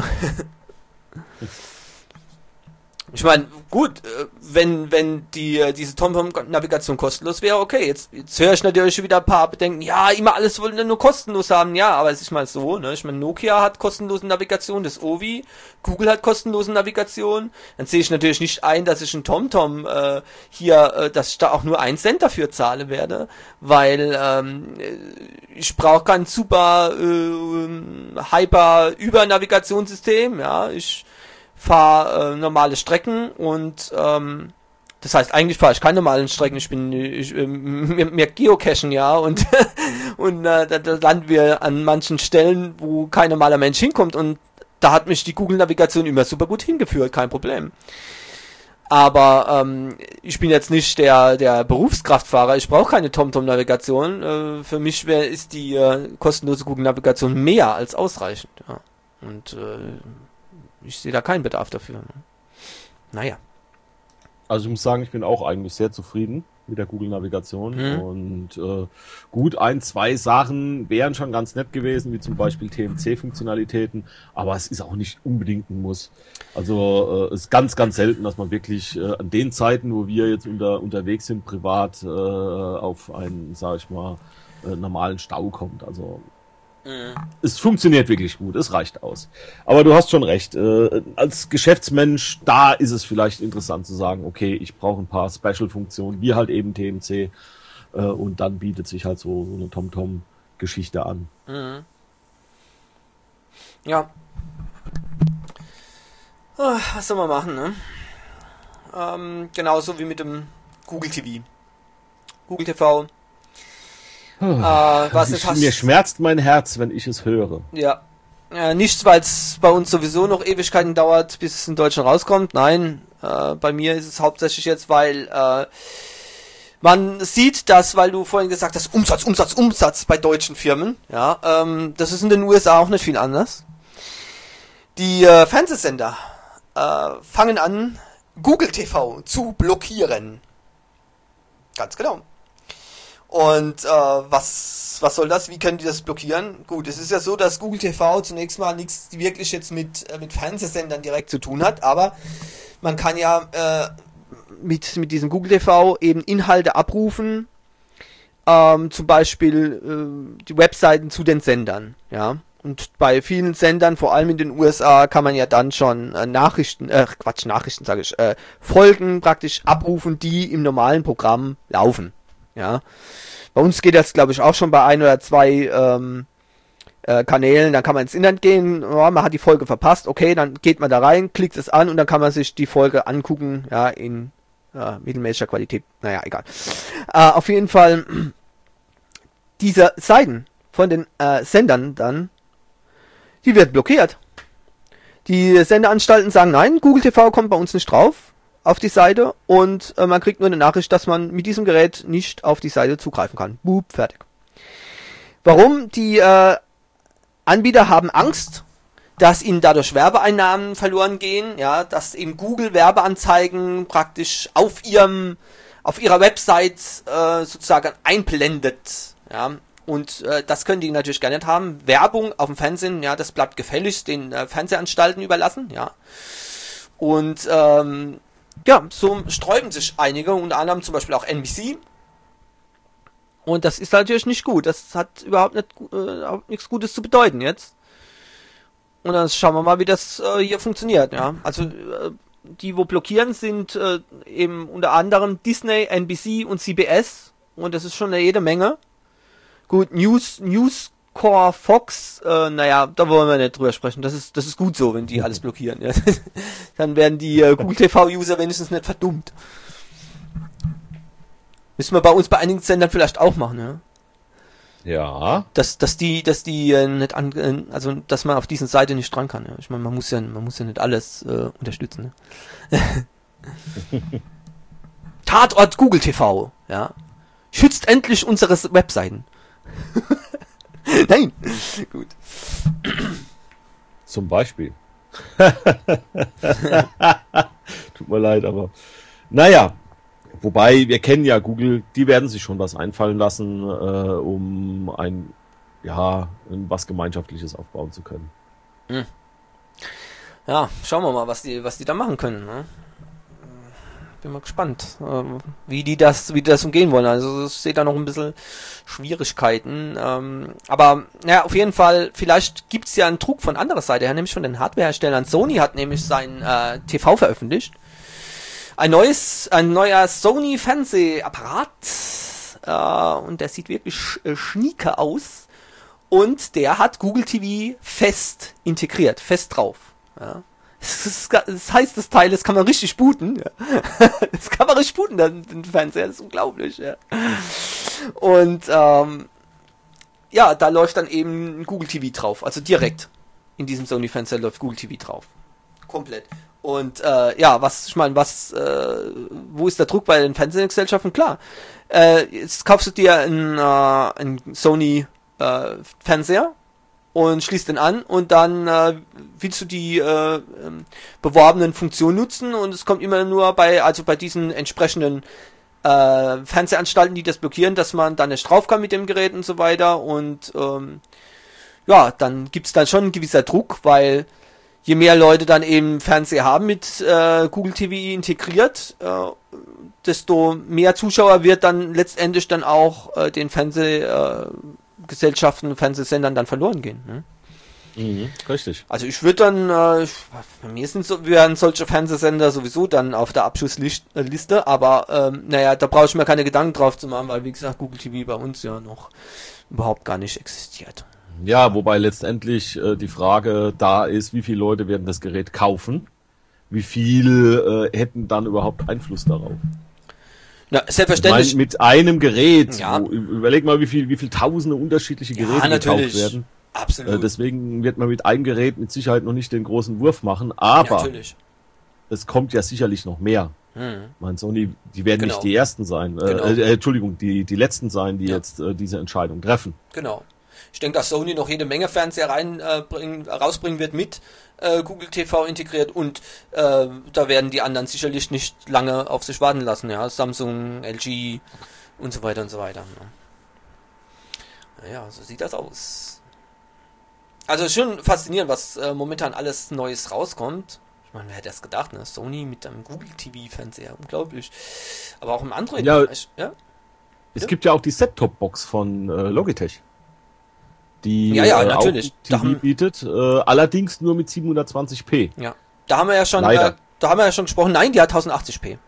Ich meine, gut, wenn wenn die diese TomTom-Navigation kostenlos wäre, okay, jetzt, jetzt höre ich natürlich wieder ein paar Bedenken, ja, immer alles wollen nur kostenlos haben, ja, aber es ist mal so, ne, ich meine, Nokia hat kostenlose Navigation, das Ovi, Google hat kostenlose Navigation, dann sehe ich natürlich nicht ein, dass ich ein TomTom äh, hier, äh, dass ich da auch nur einen Cent dafür zahle werde, weil ähm, ich brauche kein super äh, Hyper-Über-Navigationssystem, ja, ich fahre äh, normale Strecken und ähm, das heißt, eigentlich fahre ich keine normalen Strecken, ich bin ich, äh, mir, mir geocachen, ja, und und äh, da, da landen wir an manchen Stellen, wo kein normaler Mensch hinkommt und da hat mich die Google-Navigation immer super gut hingeführt, kein Problem. Aber ähm, ich bin jetzt nicht der der Berufskraftfahrer, ich brauche keine TomTom-Navigation, äh, für mich wär, ist die äh, kostenlose Google-Navigation mehr als ausreichend, ja, und äh, ich sehe da keinen Bedarf dafür. Ne? Naja. Also ich muss sagen, ich bin auch eigentlich sehr zufrieden mit der Google-Navigation. Mhm. Und äh, gut, ein, zwei Sachen wären schon ganz nett gewesen, wie zum Beispiel T M C-Funktionalitäten, aber es ist auch nicht unbedingt ein Muss. Also äh, es ist ganz, ganz selten, dass man wirklich äh, an den Zeiten, wo wir jetzt unter, unterwegs sind, privat äh, auf einen, sag ich mal, äh, normalen Stau kommt. Also es funktioniert wirklich gut, es reicht aus. Aber du hast schon recht, äh, als Geschäftsmensch, da ist es vielleicht interessant zu sagen, okay, ich brauche ein paar Special-Funktionen, wie halt eben T M C, äh, und dann bietet sich halt so, so eine TomTom-Geschichte an. Mhm. Ja. Oh, was soll man machen, ne? Ähm, genauso wie mit dem Google T V. Google T V. Oh, äh, was ich, hast, mir schmerzt mein Herz, wenn ich es höre. Ja. Äh, nicht, weil es bei uns sowieso noch Ewigkeiten dauert, bis es in Deutschland rauskommt. Nein, äh, bei mir ist es hauptsächlich jetzt, weil äh, man sieht, dass, weil du vorhin gesagt hast, Umsatz, Umsatz, Umsatz bei deutschen Firmen. Ja, ähm, das ist in den U S A auch nicht viel anders. Die äh, Fernsehsender äh, fangen an, Google T V zu blockieren. Ganz genau. Und äh, was was soll das? Wie können die das blockieren? Gut, es ist ja so, dass Google T V zunächst mal nichts wirklich jetzt mit äh, mit Fernsehsendern direkt zu tun hat, aber man kann ja äh, mit mit diesem Google T V eben Inhalte abrufen, ähm, zum Beispiel äh, die Webseiten zu den Sendern, ja. Und bei vielen Sendern, vor allem in den U S A, kann man ja dann schon äh, Nachrichten, äh, Quatsch, Nachrichten sage ich, äh, Folgen praktisch abrufen, die im normalen Programm laufen. Ja, bei uns geht das, glaube ich, auch schon bei ein oder zwei ähm, äh, Kanälen. Dann kann man ins Internet gehen, ja, man hat die Folge verpasst, okay, dann geht man da rein, klickt es an und dann kann man sich die Folge angucken, ja, in äh, mittelmäßiger Qualität. Naja, egal. Äh, auf jeden Fall, diese Seiten von den äh, Sendern dann, die wird blockiert. Die Sendeanstalten sagen, nein, Google T V kommt bei uns nicht drauf auf die Seite und äh, man kriegt nur eine Nachricht, dass man mit diesem Gerät nicht auf die Seite zugreifen kann. Boop, fertig. Warum? Die äh, Anbieter haben Angst, dass ihnen dadurch Werbeeinnahmen verloren gehen, ja, dass eben Google Werbeanzeigen praktisch auf ihrem, auf ihrer Website äh, sozusagen einblendet, ja. Und äh, das können die natürlich gar nicht haben. Werbung auf dem Fernsehen, ja, das bleibt gefälligst den äh, Fernsehanstalten überlassen, ja. Und ähm, ja, so sträuben sich einige, unter anderem zum Beispiel auch N B C. Und das ist natürlich nicht gut. Das hat überhaupt nicht, äh, nichts Gutes zu bedeuten jetzt. Und dann schauen wir mal, wie das äh, hier funktioniert, ja. Also äh, die, wo blockieren, sind äh, eben unter anderem Disney, N B C und C B S. Und das ist schon eine jede Menge. Gut, News, News Core Fox, äh, naja, da wollen wir nicht drüber sprechen. Das ist, das ist gut so, wenn die alles blockieren. Ja. Dann werden die äh, Google T V-User wenigstens nicht verdummt. Müssen wir bei uns bei einigen Sendern vielleicht auch machen, ja. Ja. Dass, dass die, dass die äh, nicht an, äh, also dass man auf diesen Seite nicht dran kann. Ja. Ich meine, man muss ja, man muss ja nicht alles äh, unterstützen. Ne? Tatort Google T V, ja. Schützt endlich unsere Webseiten. Nein. Gut. Zum Beispiel. Tut mir leid, aber naja, wobei wir kennen ja Google, die werden sich schon was einfallen lassen, äh, um ein, ja, was Gemeinschaftliches aufbauen zu können. Hm. Ja, schauen wir mal, was die, was die da machen können. Ne? Bin mal gespannt, äh, wie die das, wie die das umgehen wollen. Also ich sehe da noch ein bisschen Schwierigkeiten. Ähm, aber ja, auf jeden Fall, vielleicht gibt's ja einen Druck von anderer Seite her, nämlich von den Hardwareherstellern. Sony hat nämlich sein äh, T V veröffentlicht. Ein neues, ein neuer Sony Fernsehapparat. Äh, und der sieht wirklich sch äh, schnieke aus. Und der hat Google T V fest integriert, fest drauf. Ja. Das heißt, das Teil, das kann man richtig booten. Ja. Das kann man richtig booten, den Fernseher, das ist unglaublich. Ja. Und ähm, ja, da läuft dann eben Google T V drauf, also direkt in diesem Sony Fernseher läuft Google T V drauf. Komplett. Und äh, ja, was, ich meine, was, äh, wo ist der Druck bei den Fernsehgesellschaften? Klar, äh, jetzt kaufst du dir einen, äh, einen Sony äh, Fernseher und schließt den an und dann äh, willst du die äh, ähm, beworbenen Funktionen nutzen und es kommt immer nur bei, also bei diesen entsprechenden äh, Fernsehanstalten, die das blockieren, dass man dann nicht drauf kann mit dem Gerät und so weiter und ähm, ja, dann gibt's dann schon ein gewisser Druck, weil je mehr Leute dann eben Fernseher haben mit äh, Google T V integriert, äh, desto mehr Zuschauer wird dann letztendlich dann auch äh, den Fernsehgesellschaften, äh, Fernsehsendern dann verloren gehen. Ne? Mhm, richtig. Also ich würde dann, äh, bei mir sind so, wären solche Fernsehsender sowieso dann auf der Abschussliste, aber ähm, naja, da brauche ich mir keine Gedanken drauf zu machen, weil wie gesagt Google T V bei uns ja noch überhaupt gar nicht existiert. Ja, wobei letztendlich äh, die Frage da ist, wie viele Leute werden das Gerät kaufen? Wie viel äh, hätten dann überhaupt Einfluss darauf? Na, selbstverständlich. Ich mein, mit einem Gerät, ja. wo, überleg mal, wie viel, wie viel tausende unterschiedliche Geräte ja, gekauft werden. Absolut. Äh, deswegen wird man mit einem Gerät mit Sicherheit noch nicht den großen Wurf machen, aber ja, es kommt ja sicherlich noch mehr. Hm. Mein Sony, die werden Genau. nicht die ersten sein, äh, Genau. äh, Entschuldigung, die die letzten sein, die Ja. jetzt äh, diese Entscheidung treffen. Genau. Ich denke, dass Sony noch jede Menge Fernseher rein, äh, bringen, rausbringen wird mit äh, Google T V integriert und äh, da werden die anderen sicherlich nicht lange auf sich warten lassen. Ja, Samsung, L G und so weiter und so weiter. Ja. Naja, so sieht das aus. Also schon faszinierend, was äh, momentan alles Neues rauskommt. Ich meine, wer hätte das gedacht, ne? Sony mit einem Google T V-Fernseher, unglaublich. Aber auch im Android. Ja, ja? Es Ja. gibt ja auch die Set-Top-Box von äh, Logitech, die Ja, ja, äh, natürlich. auch T V Da haben- bietet, äh, allerdings nur mit siebenhundertzwanzig p. Ja. Da haben wir ja schon, Leider. äh, da haben wir ja schon gesprochen. Nein, die hat tausendachtzig p.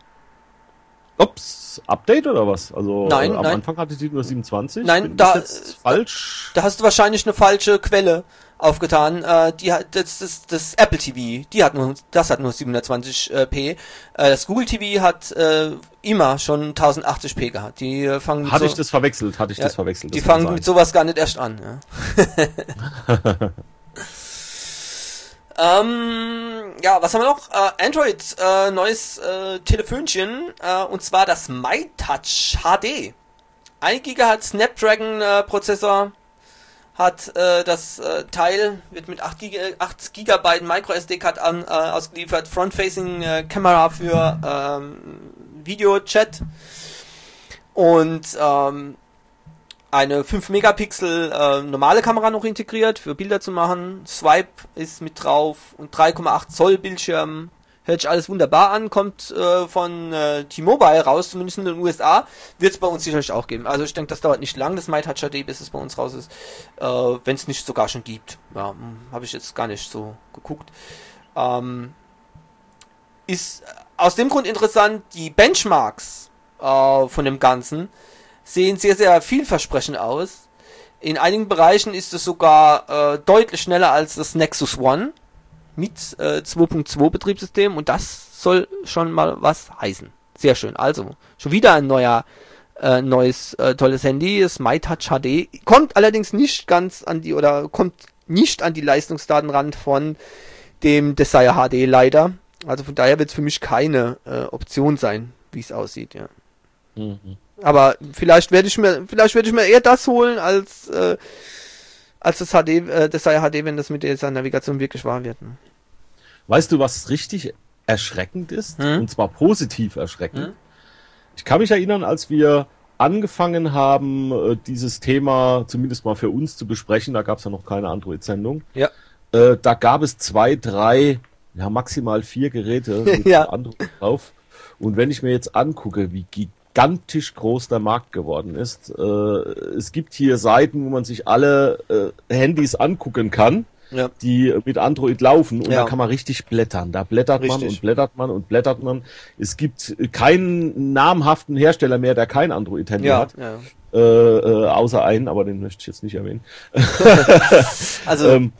Ups, Update oder was? Also Nein, äh, am nein. Anfang hatte die nur siebenundzwanzig. Nein, Bin da- ich jetzt falsch. Da hast du wahrscheinlich eine falsche Quelle aufgetan. Äh, die hat das, das, das Apple T V, die hat nur, das hat nur siebenhundertzwanzig p. Äh, das Google T V hat äh, immer schon tausendachtzig p gehabt. Die äh, fangen mit Hatte so, ich das verwechselt? Hatte ich Ja, das verwechselt? die Das kann fangen sein. mit sowas gar nicht erst an. Ja. ähm, ja, was haben wir noch? Äh, Android, äh, neues äh, Telefonchen, äh, und zwar das MyTouch H D. ein Gigahertz Snapdragon äh, Prozessor hat äh, das äh, Teil, wird mit acht Gigabyte Micro S D-Card an, äh, ausgeliefert, Front-Facing äh, Kamera für ähm, Video-Chat und ähm, eine fünf Megapixel äh, normale Kamera noch integriert, für Bilder zu machen. Swipe ist mit drauf und drei Komma acht Zoll Bildschirm. Hört sich alles wunderbar an, kommt äh, von äh, T-Mobile raus, zumindest in den U S A. Wird es bei uns sicherlich auch geben. Also ich denke, das dauert nicht lang, das MyTouch H D, bis es bei uns raus ist. Äh, wenn es nicht sogar schon gibt. Ja, habe ich jetzt gar nicht so geguckt. Ähm, ist aus dem Grund interessant, die Benchmarks äh, von dem Ganzen sehen sehr, sehr vielversprechend aus. In einigen Bereichen ist es sogar äh, deutlich schneller als das Nexus One mit äh, zwei Punkt zwei Betriebssystem und das soll schon mal was heißen. Sehr schön. Also, schon wieder ein neuer, äh, neues, äh, tolles Handy, das MyTouch H D. Kommt allerdings nicht ganz an die, oder kommt nicht an die Leistungsdaten ran von dem Desire H D leider. Also von daher wird es für mich keine äh, Option sein, wie es aussieht, ja. Mhm. Aber vielleicht werde ich mir, vielleicht werde ich mir eher das holen als, äh, als das H D, äh, Desire H D, wenn das mit dieser Navigation wirklich wahr wird. Ne? Weißt du, was richtig erschreckend ist? Hm? Und zwar positiv erschreckend. Hm? Ich kann mich erinnern, als wir angefangen haben, äh, dieses Thema zumindest mal für uns zu besprechen, da gab es ja noch keine Android-Sendung. Ja. Äh, da gab es zwei, drei, ja maximal vier Geräte mit Ja. Android drauf. Und wenn ich mir jetzt angucke, wie gigantisch groß der Markt geworden ist, äh, es gibt hier Seiten, wo man sich alle äh, Handys angucken kann, Ja. die mit Android laufen, und Ja. da kann man richtig blättern. Da blättert man Richtig. und blättert man und blättert man. Es gibt keinen namhaften Hersteller mehr, der kein Android-Handy Ja, hat. ja. Äh, äh, außer einen, aber den möchte ich jetzt nicht erwähnen. Also, ähm,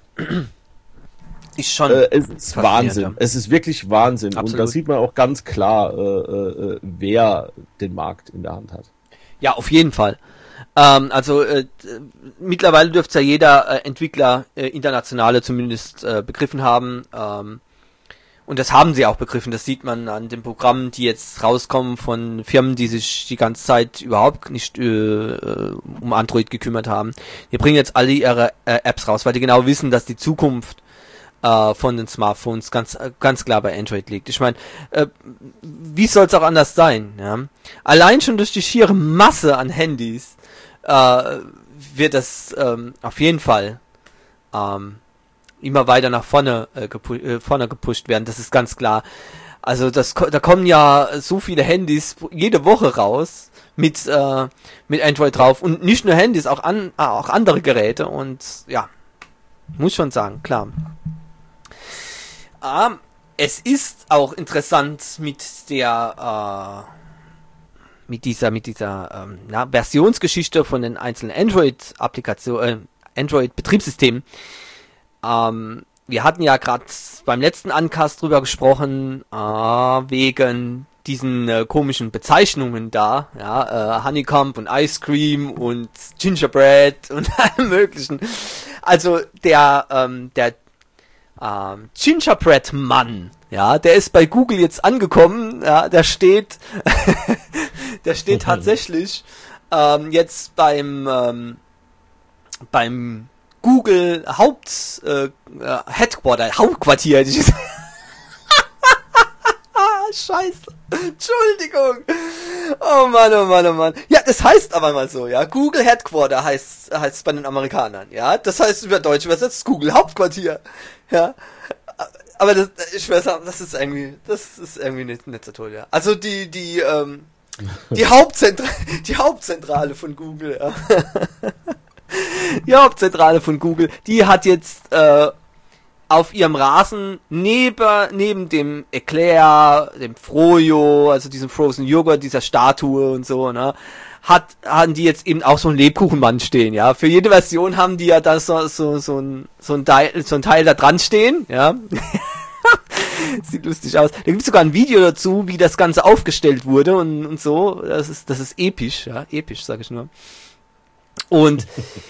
ist schon. äh, es ist faszinierend, Wahnsinn. ja. Es ist wirklich Wahnsinn. Und Absolut. da sieht man auch ganz klar, äh, äh, wer den Markt in der Hand hat. Ja, auf jeden Fall. Ähm, also äh, mittlerweile dürfte ja jeder äh, Entwickler äh, internationale zumindest äh, begriffen haben. Ähm, Und das haben sie auch begriffen. Das sieht man an den Programmen, die jetzt rauskommen von Firmen, die sich die ganze Zeit überhaupt nicht äh, um Android gekümmert haben. Die bringen jetzt alle ihre äh, Apps raus, weil die genau wissen, dass die Zukunft äh, von den Smartphones ganz ganz klar bei Android liegt. Ich meine, äh, wie soll es auch anders sein? Ja? Allein schon durch die schiere Masse an Handys äh, wird das ähm, auf jeden Fall ähm, immer weiter nach vorne, äh, gepu äh, vorne gepusht werden, das ist ganz klar. Also das, da kommen ja so viele Handys jede Woche raus mit äh, mit Android drauf und nicht nur Handys, auch an äh, auch andere Geräte und ja, muss schon sagen, klar. Ähm, es ist auch interessant mit der äh, mit dieser mit dieser ähm, na, Versionsgeschichte von den einzelnen Android-Applikationen, äh, Android-Betriebssystemen. Ähm, wir hatten ja gerade beim letzten Uncast drüber gesprochen, äh, wegen diesen äh, komischen Bezeichnungen da, ja, äh, Honeycomb und Ice Cream und Gingerbread und allem möglichen. Also der, ähm, der ähm, Gingerbread-Mann, ja, der ist bei Google jetzt angekommen, ja, der steht, der steht tatsächlich ähm, jetzt beim, ähm, beim Google Haupt äh, Headquarter, Hauptquartier, hätte ich gesagt. Scheiße. Entschuldigung. Oh Mann, oh Mann, oh Mann. Ja, das heißt aber mal so, ja. Google Headquarter heißt heißt bei den Amerikanern, ja. Das heißt über Deutsch übersetzt Google Hauptquartier. Ja. Aber das, ich weiß sagen, das ist irgendwie, das ist irgendwie nicht, nicht so toll, ja. Also die die ähm, die Hauptzentrale, die Hauptzentrale von Google, ja. Die Hauptzentrale von Google, die hat jetzt äh, auf ihrem Rasen neben, neben dem Eclair, dem Froyo, also diesem Frozen Joghurt, dieser Statue und so, ne, hat, haben die jetzt eben auch so einen Lebkuchenmann stehen, ja. Für jede Version haben die ja da so, so, so ein, so ein Teil, so ein Teil da dran stehen, ja. Sieht lustig aus. Da gibt es sogar ein Video dazu, wie das Ganze aufgestellt wurde und, und so. Das ist, das ist episch, ja. Episch, sag ich nur. Und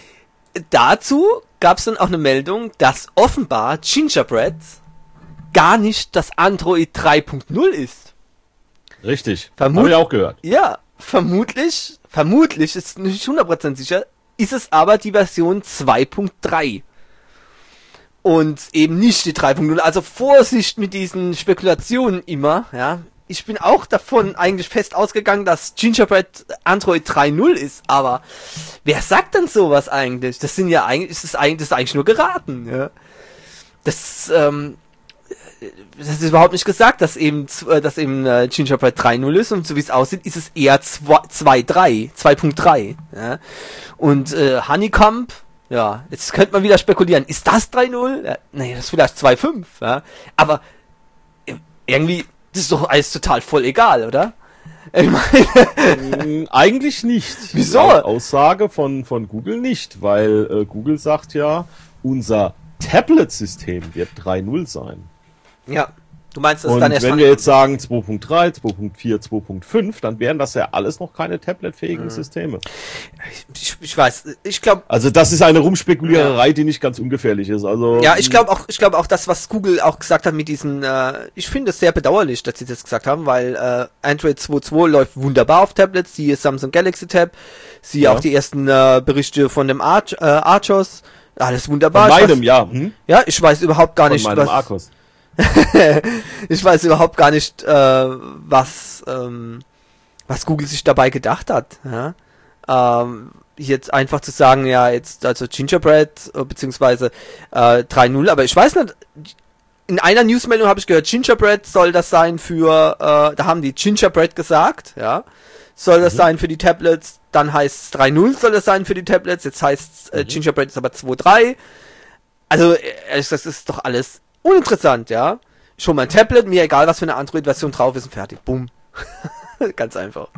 dazu gab es dann auch eine Meldung, dass offenbar Gingerbread gar nicht das Android drei Punkt null ist. Richtig, Vermut habe ich auch gehört. Ja, vermutlich, vermutlich, ist nicht hundert Prozent sicher, ist es aber die Version zwei Punkt drei. Und eben nicht die drei Punkt null. Also Vorsicht mit diesen Spekulationen immer, ja. Ich bin auch davon eigentlich fest ausgegangen, dass Gingerbread Android drei Punkt null ist, aber wer sagt denn sowas eigentlich? Das sind ja eigentlich, das ist eigentlich, das ist eigentlich nur geraten, ja. Das, ähm, das ist überhaupt nicht gesagt, dass eben, dass eben äh, Gingerbread drei Punkt null ist und so wie es aussieht, ist es eher zwei Punkt drei, zwei Punkt drei, ja. Und äh, Honeycomb, ja, jetzt könnte man wieder spekulieren, ist das drei Punkt null? Ja, nee, das ist vielleicht zwei Punkt fünf, ja. Aber äh, irgendwie, das ist doch alles total voll egal, oder? Ich meine, eigentlich nicht. Wieso? Laut Aussage von, von Google nicht, weil äh, Google sagt ja, unser Tablet-System wird drei Punkt null sein. Ja, du meinst, das Und dann erst wenn wir jetzt sagen zwei Punkt drei, zwei Punkt vier, zwei Punkt fünf, dann wären das ja alles noch keine tabletfähigen mhm. Systeme. Ich, ich weiß, ich glaube... Also das ist eine Rumspekuliererei, ja. die nicht ganz ungefährlich ist. Also ja, ich glaube auch, ich glaube auch das, was Google auch gesagt hat mit diesen... Äh, ich finde es sehr bedauerlich, dass sie das gesagt haben, weil äh, Android zwei Punkt zwei läuft wunderbar auf Tablets, siehe Samsung Galaxy Tab, siehe ja. auch die ersten äh, Berichte von dem Arch, äh, Archos, alles wunderbar. Von meinem, weiß, ja. Hm? Ja, ich weiß überhaupt gar von nicht, meinem was... Arcos. Ich weiß überhaupt gar nicht, äh, was ähm, was Google sich dabei gedacht hat. Ja? Ähm, jetzt einfach zu sagen, ja, jetzt also Gingerbread äh, beziehungsweise äh, drei Punkt null, aber ich weiß nicht, in einer Newsmeldung habe ich gehört, Gingerbread soll das sein für, äh, da haben die Gingerbread gesagt, ja, soll das mhm. sein für die Tablets, dann heißt es drei Punkt null soll das sein für die Tablets, jetzt heißt äh, mhm. Gingerbread ist aber zwei Punkt drei. Also, ehrlich, das ist doch alles uninteressant, ja. Schon mal ein Tablet, mir egal, was für eine Android-Version drauf ist und fertig. Bumm. Ganz einfach.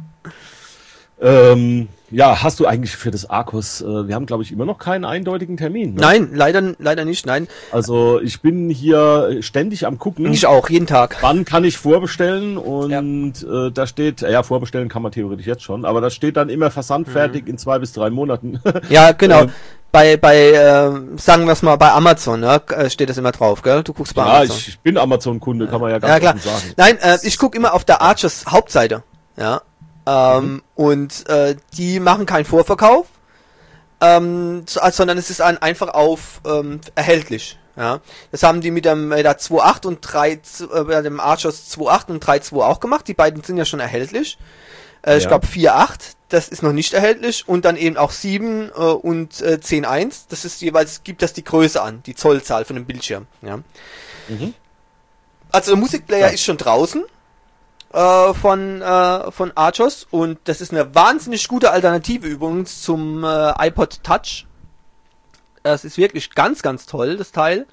Ähm, ja, hast du eigentlich für das Arcos, äh, wir haben glaube ich immer noch keinen eindeutigen Termin. Ne? Nein, leider leider nicht, nein. Also ich bin hier ständig am gucken. Ich auch, jeden Tag. Wann kann ich vorbestellen und ja. äh, da steht, ja, vorbestellen kann man theoretisch jetzt schon, aber da steht dann immer versandfertig mhm. in zwei bis drei Monaten. Ja, genau. bei, bei äh, sagen wir es mal, bei Amazon, ne, steht das immer drauf, gell? Du guckst bei ja, Amazon. Ich, ich bin Amazon-Kunde, kann man ja ganz ja, klar. offen sagen. Nein, äh, ich gucke immer auf der Archers Hauptseite, ja. Ähm, mhm. Und äh, die machen keinen Vorverkauf, ähm, sondern es ist ein, einfach auf ähm, erhältlich. Ja, das haben die mit dem mit der zwei Punkt acht und drei, äh, dem Archers zwei Punkt acht und drei Punkt zwei auch gemacht. Die beiden sind ja schon erhältlich. Äh, ja. Ich glaube vier Punkt acht, das ist noch nicht erhältlich, und dann eben auch sieben äh, und äh, zehn Punkt eins. Das ist jeweils, gibt das die Größe an, die Zollzahl von dem Bildschirm. Ja. Mhm. Also der Musikplayer ja. ist schon draußen. Äh, von äh, von Archos, und das ist eine wahnsinnig gute Alternative übrigens zum äh, iPod Touch. Das ist wirklich ganz, ganz toll, das Teil.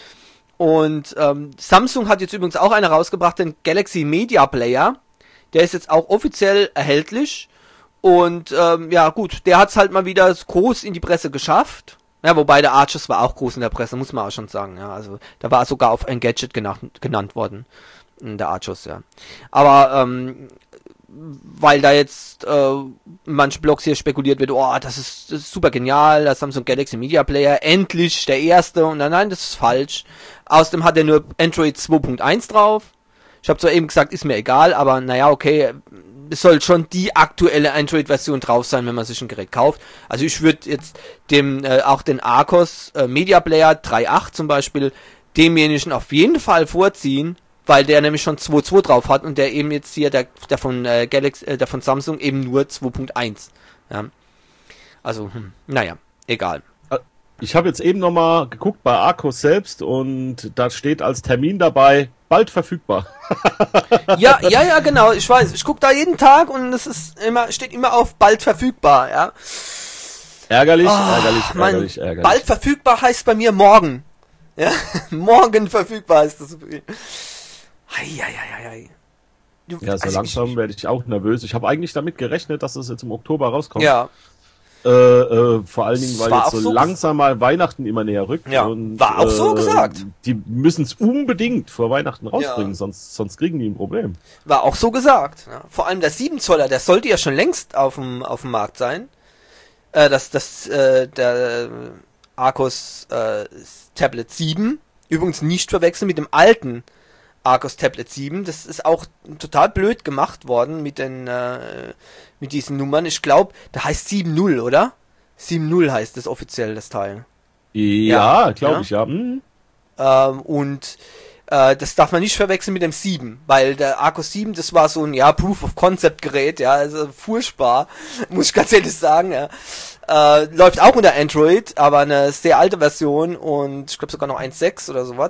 Und ähm, Samsung hat jetzt übrigens auch eine rausgebracht, den Galaxy Media Player. Der ist jetzt auch offiziell erhältlich. Und ähm, ja gut, der hat es halt mal wieder groß in die Presse geschafft. Ja, wobei der Archos war auch groß in der Presse, muss man auch schon sagen. Ja, also da war sogar auf Engadget genannt, genannt worden. Der Archos, ja. Aber ähm, weil da jetzt äh, manche Blogs hier spekuliert wird, oh, das ist, das ist super genial, das Samsung Galaxy Media Player, endlich der erste, und nein, nein, das ist falsch. Außerdem hat er nur Android zwei Punkt eins drauf. Ich habe zwar eben gesagt, ist mir egal, aber naja, okay, es soll schon die aktuelle Android-Version drauf sein, wenn man sich ein Gerät kauft. Also ich würde jetzt dem äh, auch den Archos äh, Media Player drei Punkt acht zum Beispiel, demjenigen auf jeden Fall vorziehen, weil der nämlich schon zwei Punkt zwei drauf hat und der eben jetzt hier, der, der von äh, Galaxy, äh, der von Samsung eben nur zwei Punkt eins. Ja. Also, hm, naja, egal. Ich habe jetzt eben nochmal geguckt bei Archos selbst, und da steht als Termin dabei, bald verfügbar. ja, ja, ja, genau, ich weiß. Ich gucke da jeden Tag, und es ist immer, steht immer auf bald verfügbar, ja. Ärgerlich, oh, ärgerlich, Mann, ärgerlich, ärgerlich. Bald verfügbar heißt bei mir morgen. Ja, morgen verfügbar ist das. Heieieiei. Ja, so also langsam werde ich auch nervös. Ich habe eigentlich damit gerechnet, dass es jetzt im Oktober rauskommt. Ja. Äh, äh, vor allen Dingen, weil jetzt so, so langsam mal Weihnachten immer näher rückt. Ja, und, war auch äh, so gesagt. Die müssen es unbedingt vor Weihnachten rausbringen, ja. sonst, sonst kriegen die ein Problem. War auch so gesagt. Ja. Vor allem der sieben Zoller, der sollte ja schon längst auf dem auf dem Markt sein. Äh, das, das, äh, der Archos äh, Tablet sieben, übrigens nicht verwechseln mit dem alten Archos Tablet sieben, das ist auch total blöd gemacht worden mit den äh, mit diesen Nummern. Ich glaube, da heißt sieben null, oder? sieben null heißt das offiziell, das Teil. Ja, ja glaube ja. ich, ja. Mhm. Ähm, und äh, das darf man nicht verwechseln mit dem sieben, weil der Archos sieben, das war so ein, ja, Proof-of-Concept-Gerät, ja, also furchtbar, muss ich ganz ehrlich sagen, ja. Äh, läuft auch unter Android, aber eine sehr alte Version, und ich glaube sogar noch eins Punkt sechs oder sowas.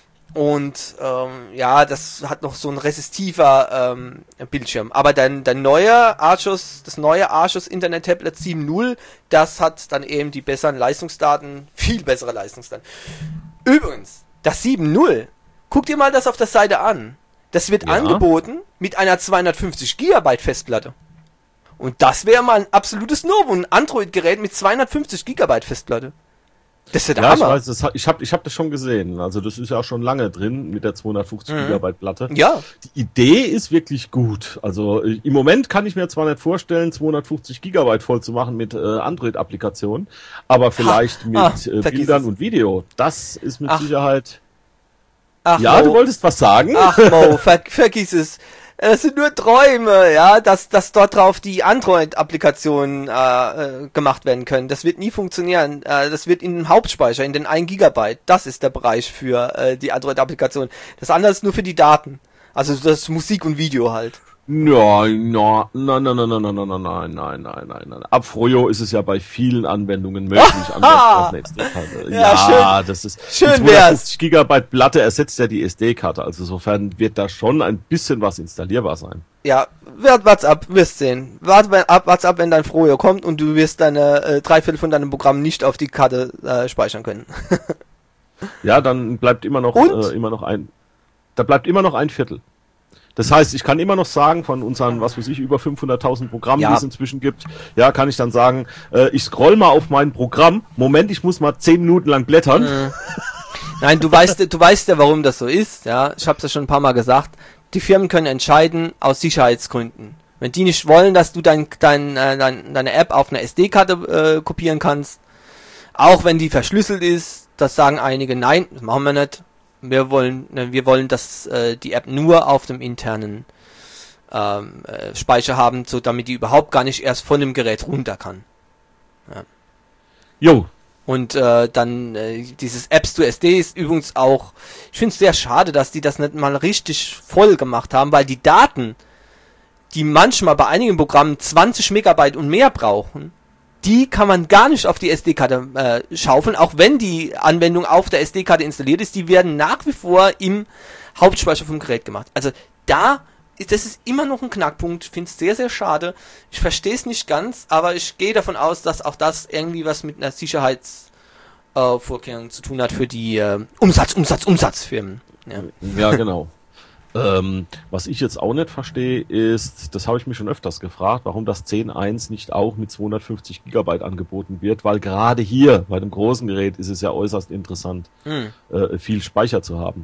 Und ähm, ja, das hat noch so ein resistiver ähm, Bildschirm. Aber dann der neue Archos, das neue Archos Internet Tablet sieben null, das hat dann eben die besseren Leistungsdaten, viel bessere Leistungsdaten. Übrigens, das sieben null, guck dir mal das auf der Seite an. Das wird ja. angeboten mit einer zweihundertfünfzig Gigabyte Festplatte. Und das wäre mal ein absolutes Novum, ein Android-Gerät mit zweihundertfünfzig Gigabyte Festplatte. Das ist ja der ja, Hammer. Ich weiß, das, ich habe ich hab das schon gesehen. Also das ist ja auch schon lange drin mit der zweihundertfünfzig mhm. Gigabyte Platte. Ja. Die Idee ist wirklich gut. Also im Moment kann ich mir zwar nicht vorstellen, zweihundertfünfzig Gigabyte voll zu machen mit äh, Android-Applikationen, aber vielleicht ha. mit ah, äh, Bildern es. und Video. Das ist mit Ach. Sicherheit... Ach, ja, Mo. du wolltest was sagen? Ach Mo, ver vergiss es. Es sind nur Träume, ja, dass, dass dort drauf die Android-Applikationen äh, gemacht werden können. Das wird nie funktionieren. Äh, das wird in den Hauptspeicher, in den ein Gigabyte. Das ist der Bereich für äh, die Android-Applikation. Das andere ist nur für die Daten. Also das Musik und Video halt. Nein, nein, nein, nein, nein, nein, nein, nein, nein, nein, nein, nein, nein. Ab Froyo ist es ja bei vielen Anwendungen möglich, anders als eine Ja, ja schön, das ist schön zweihundertfünfzig Gigabyte Platte ersetzt ja die S D-Karte, also insofern wird da schon ein bisschen was installierbar sein. Ja, wart, wart's ab, wirst sehen. Warte ab, wart's ab, wenn dein Froyo kommt und du wirst deine äh, drei Viertel von deinem Programm nicht auf die Karte äh, speichern können. Ja, dann bleibt immer noch äh, immer noch ein, da bleibt immer noch ein Viertel. Das heißt, ich kann immer noch sagen, von unseren, was weiß ich, über fünfhunderttausend Programmen, ja. die es inzwischen gibt, ja, kann ich dann sagen, äh, ich scroll mal auf mein Programm, Moment, ich muss mal zehn Minuten lang blättern. Mhm. Nein, du weißt, du weißt ja, warum das so ist, ja, ich hab's ja schon ein paar Mal gesagt, die Firmen können entscheiden, aus Sicherheitsgründen. Wenn die nicht wollen, dass du dein, dein, äh, dein, deine App auf einer S D-Karte äh, kopieren kannst, Auch wenn die verschlüsselt ist, das sagen einige, nein, das machen wir nicht. Wir wollen, wir wollen, dass äh, die App nur auf dem internen ähm, äh, Speicher haben, so damit die überhaupt gar nicht erst von dem Gerät runter kann. Ja. Jo. Und äh, dann äh, dieses Apps to S D ist übrigens auch, ich finde es sehr schade, dass die das nicht mal richtig voll gemacht haben, weil die Daten, die manchmal bei einigen Programmen zwanzig Megabyte und mehr brauchen, die kann man gar nicht auf die S D-Karte äh, schaufeln, auch wenn die Anwendung auf der S D-Karte installiert ist, die werden nach wie vor im Hauptspeicher vom Gerät gemacht. Also da, ist, das ist immer noch ein Knackpunkt, ich finde es sehr, sehr schade. Ich verstehe es nicht ganz, aber ich gehe davon aus, dass auch das irgendwie was mit einer Sicherheitsvorkehrung äh, zu tun hat für die äh, Umsatz, Umsatz, Umsatzfirmen. Ja, ja genau. Ähm, was ich jetzt auch nicht verstehe, ist, das habe ich mich schon öfters gefragt, warum das zehn Punkt eins nicht auch mit zweihundertfünfzig Gigabyte angeboten wird, weil gerade hier bei dem großen Gerät ist es ja äußerst interessant, mhm. äh, viel Speicher zu haben.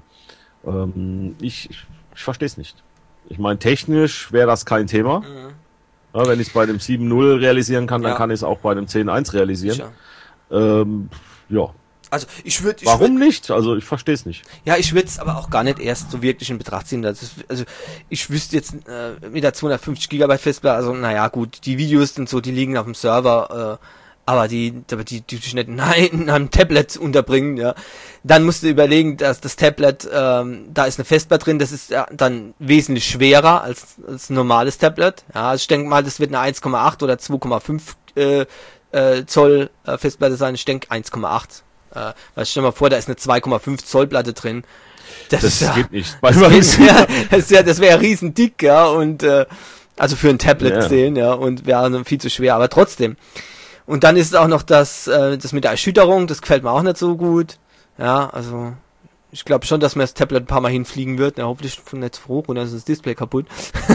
Ähm, ich ich, ich verstehe es nicht. Ich meine, technisch wäre das kein Thema. Mhm. Ja, wenn ich es bei dem sieben Punkt null realisieren kann, dann ja. kann ich es auch bei dem zehn Punkt eins realisieren. Ähm, ja. Also ich würde, warum würd, nicht? Also ich verstehe es nicht. Ja, ich würde es aber auch gar nicht erst so wirklich in Betracht ziehen. Das ist, also ich wüsste jetzt äh, mit der zweihundertfünfzig Gigabyte Festplatte, also naja gut, die Videos und so, die liegen auf dem Server, äh, aber die, aber die, die dich nicht nein, in einem Tablet unterbringen, ja. Dann musst du überlegen, dass das Tablet, ähm, da ist eine Festplatte drin, das ist ja dann wesentlich schwerer als, als ein normales Tablet. Ja, also ich denke mal, das wird eine eins Komma acht oder zwei Komma fünf äh, äh, Zoll äh, Festplatte sein. Ich denke eins Komma acht. Äh, weil stell dir mal vor, da ist eine zwei Komma fünf Zoll Platte drin. Das, das ja, geht nicht. Das, geht, ja, das wäre das wär riesen dick, ja, und äh, also für ein Tablet ja. gesehen, ja, und wäre viel zu schwer, aber trotzdem. Und dann ist es auch noch das, äh, das mit der Erschütterung, das gefällt mir auch nicht so gut. Ja, also ich glaube schon, dass mir das Tablet ein paar Mal hinfliegen wird. Ja, hoffentlich von nicht zu hoch und dann ist das Display kaputt.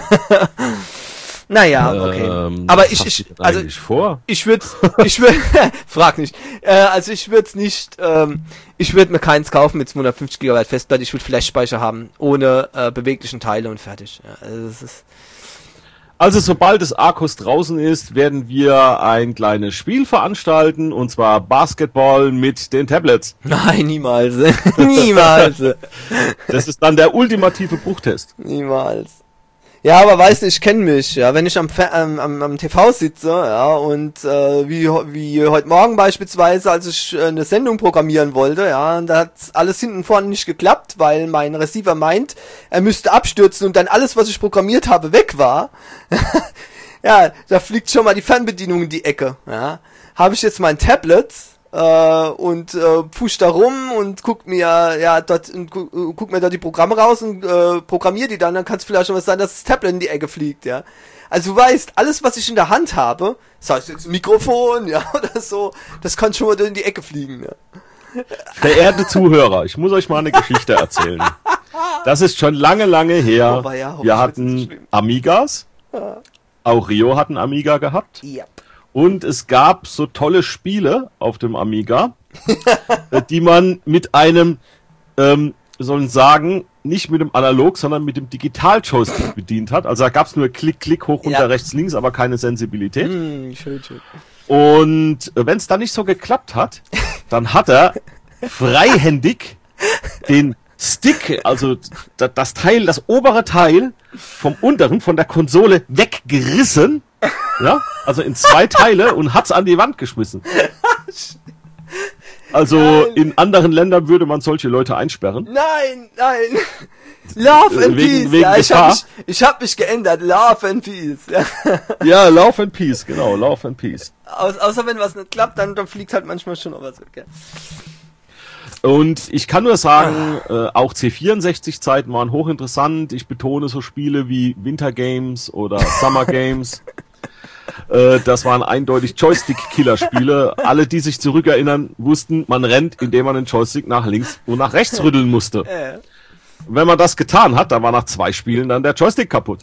Naja, okay. Ähm, aber ich, ich, also vor? ich würde, ich würde, frag nicht. Äh, also ich würde es nicht, ähm, ich würde mir keins kaufen mit zweihundertfünfzig Gigabyte Festplatte. Ich würde vielleicht Speicher haben ohne äh, beweglichen Teile und fertig. Ja, also das ist. Also sobald das Arcus draußen ist, werden wir ein kleines Spiel veranstalten, und zwar Basketball mit den Tablets. Nein, niemals. Niemals. Das ist dann der ultimative Bruchtest. Niemals. Ja, aber weißt du, ich kenne mich, ja, wenn ich am, am, am, am T V sitze, ja, und äh, wie wie heute Morgen beispielsweise, als ich äh, eine Sendung programmieren wollte, ja, und da hat alles hinten und vorne nicht geklappt, weil mein Receiver meint, er müsste abstürzen und dann alles, was ich programmiert habe, weg war. Ja, da fliegt schon mal die Fernbedienung in die Ecke, ja. Habe ich jetzt mein Tablet äh, und äh, push da rum und guck mir ja dort und guck, guck mir da die Programme raus und äh, programmier die dann, dann kann es vielleicht schon was sein, dass das Tablet in die Ecke fliegt, ja. Also du weißt, alles was ich in der Hand habe, das heißt jetzt ein Mikrofon, ja, oder so, das kann schon mal in die Ecke fliegen, ja. Verehrte Zuhörer, ich muss euch mal eine Geschichte erzählen. Das ist schon lange, lange her. Oh, ja, wir hatten Amigas, ja. Auch Rio hat einen Amiga gehabt. Ja. Und es gab so tolle Spiele auf dem Amiga, die man mit einem, ähm, sollen sagen, nicht mit dem Analog, sondern mit dem Digital-Joystick bedient hat. Also da gab es nur Klick, Klick, hoch, runter, ja. rechts, links, aber keine Sensibilität. Mm, schön, schön. Und wenn es dann nicht so geklappt hat, dann hat er freihändig den Stick, also das Teil, das obere Teil vom unteren, von der Konsole weggerissen, ja, also in zwei Teile, und hat's an die Wand geschmissen. Also nein. In anderen Ländern würde man solche Leute einsperren. Nein, nein. Love and wegen, Peace. Wegen ja, ich habe mich, ich hab mich geändert. Love and Peace. Ja, ja, Love and Peace, genau, Love and Peace. Au außer wenn was nicht klappt, dann, dann fliegt halt manchmal schon noch was weg. Ja. Und ich kann nur sagen, ah. äh, auch C vierundsechzig Zeiten waren hochinteressant. Ich betone so Spiele wie Winter Games oder Summer Games. Äh, das waren eindeutig Joystick-Killer-Spiele. Alle, die sich zurückerinnern, wussten, man rennt, indem man den Joystick nach links und nach rechts rütteln musste. Äh. Wenn man das getan hat, dann war nach zwei Spielen dann der Joystick kaputt.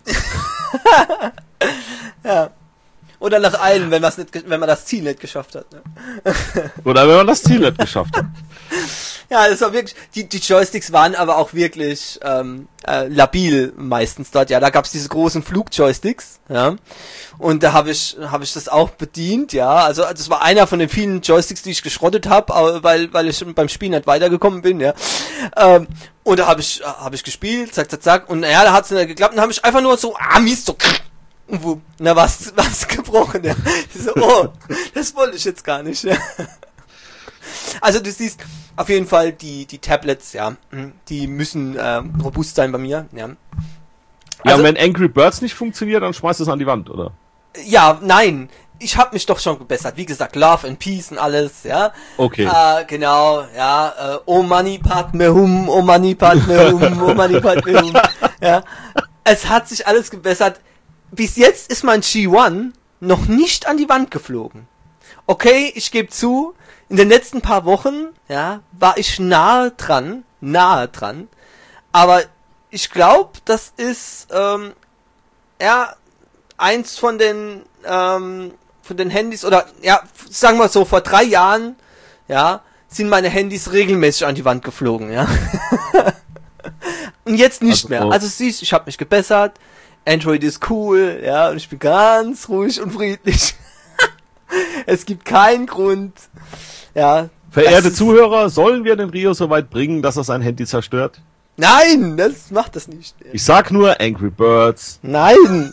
Ja. Oder nach einem, wenn, nicht, wenn man das Ziel nicht geschafft hat. Ne? Oder wenn man das Ziel nicht geschafft hat. Ja, das war wirklich, die, die Joysticks waren aber auch wirklich ähm, äh, labil meistens dort. Ja, da gab's diese großen Flug-Joysticks, ja. Und da habe ich habe ich das auch bedient, ja. Also das war einer von den vielen Joysticks, die ich geschrottet habe, weil weil ich beim Spiel nicht weitergekommen bin, ja. Ähm, und da habe ich habe ich gespielt, zack, zack, zack. Und naja, da hat's nicht geklappt. Und dann habe ich einfach nur so, ah, Mist, so, und wo, na was, was gebrochen, ja. So, oh, das wollte ich jetzt gar nicht, ja. Also du siehst auf jeden Fall die die Tablets, ja, die müssen ähm, robust sein bei mir, ja. Ja, Also, wenn Angry Birds nicht funktioniert, dann schmeißt es an die Wand, oder? Ja, nein, ich habe mich doch schon gebessert. Wie gesagt, Love and Peace und alles, ja. Okay. Äh, genau, ja. Äh, oh Money Pat me hum, oh Money Pat me hum, oh Money Pat me hum. Ja. Es hat sich alles gebessert. Bis jetzt ist mein G eins noch nicht an die Wand geflogen. Okay, ich gebe zu, in den letzten paar Wochen, ja, war ich nahe dran, nahe dran. Aber ich glaube, das ist ähm, ja eins von den ähm, von den Handys, oder ja, sagen wir so, vor drei Jahren, ja, sind meine Handys regelmäßig an die Wand geflogen, ja. Und jetzt nicht also, mehr. Also siehst, ich habe mich gebessert. Android ist cool, ja, und ich bin ganz ruhig und friedlich. Es gibt keinen Grund, ja. Verehrte Zuhörer, sollen wir den Rio so weit bringen, dass er sein Handy zerstört? Nein, das macht das nicht. Ich sag nur Angry Birds. Nein.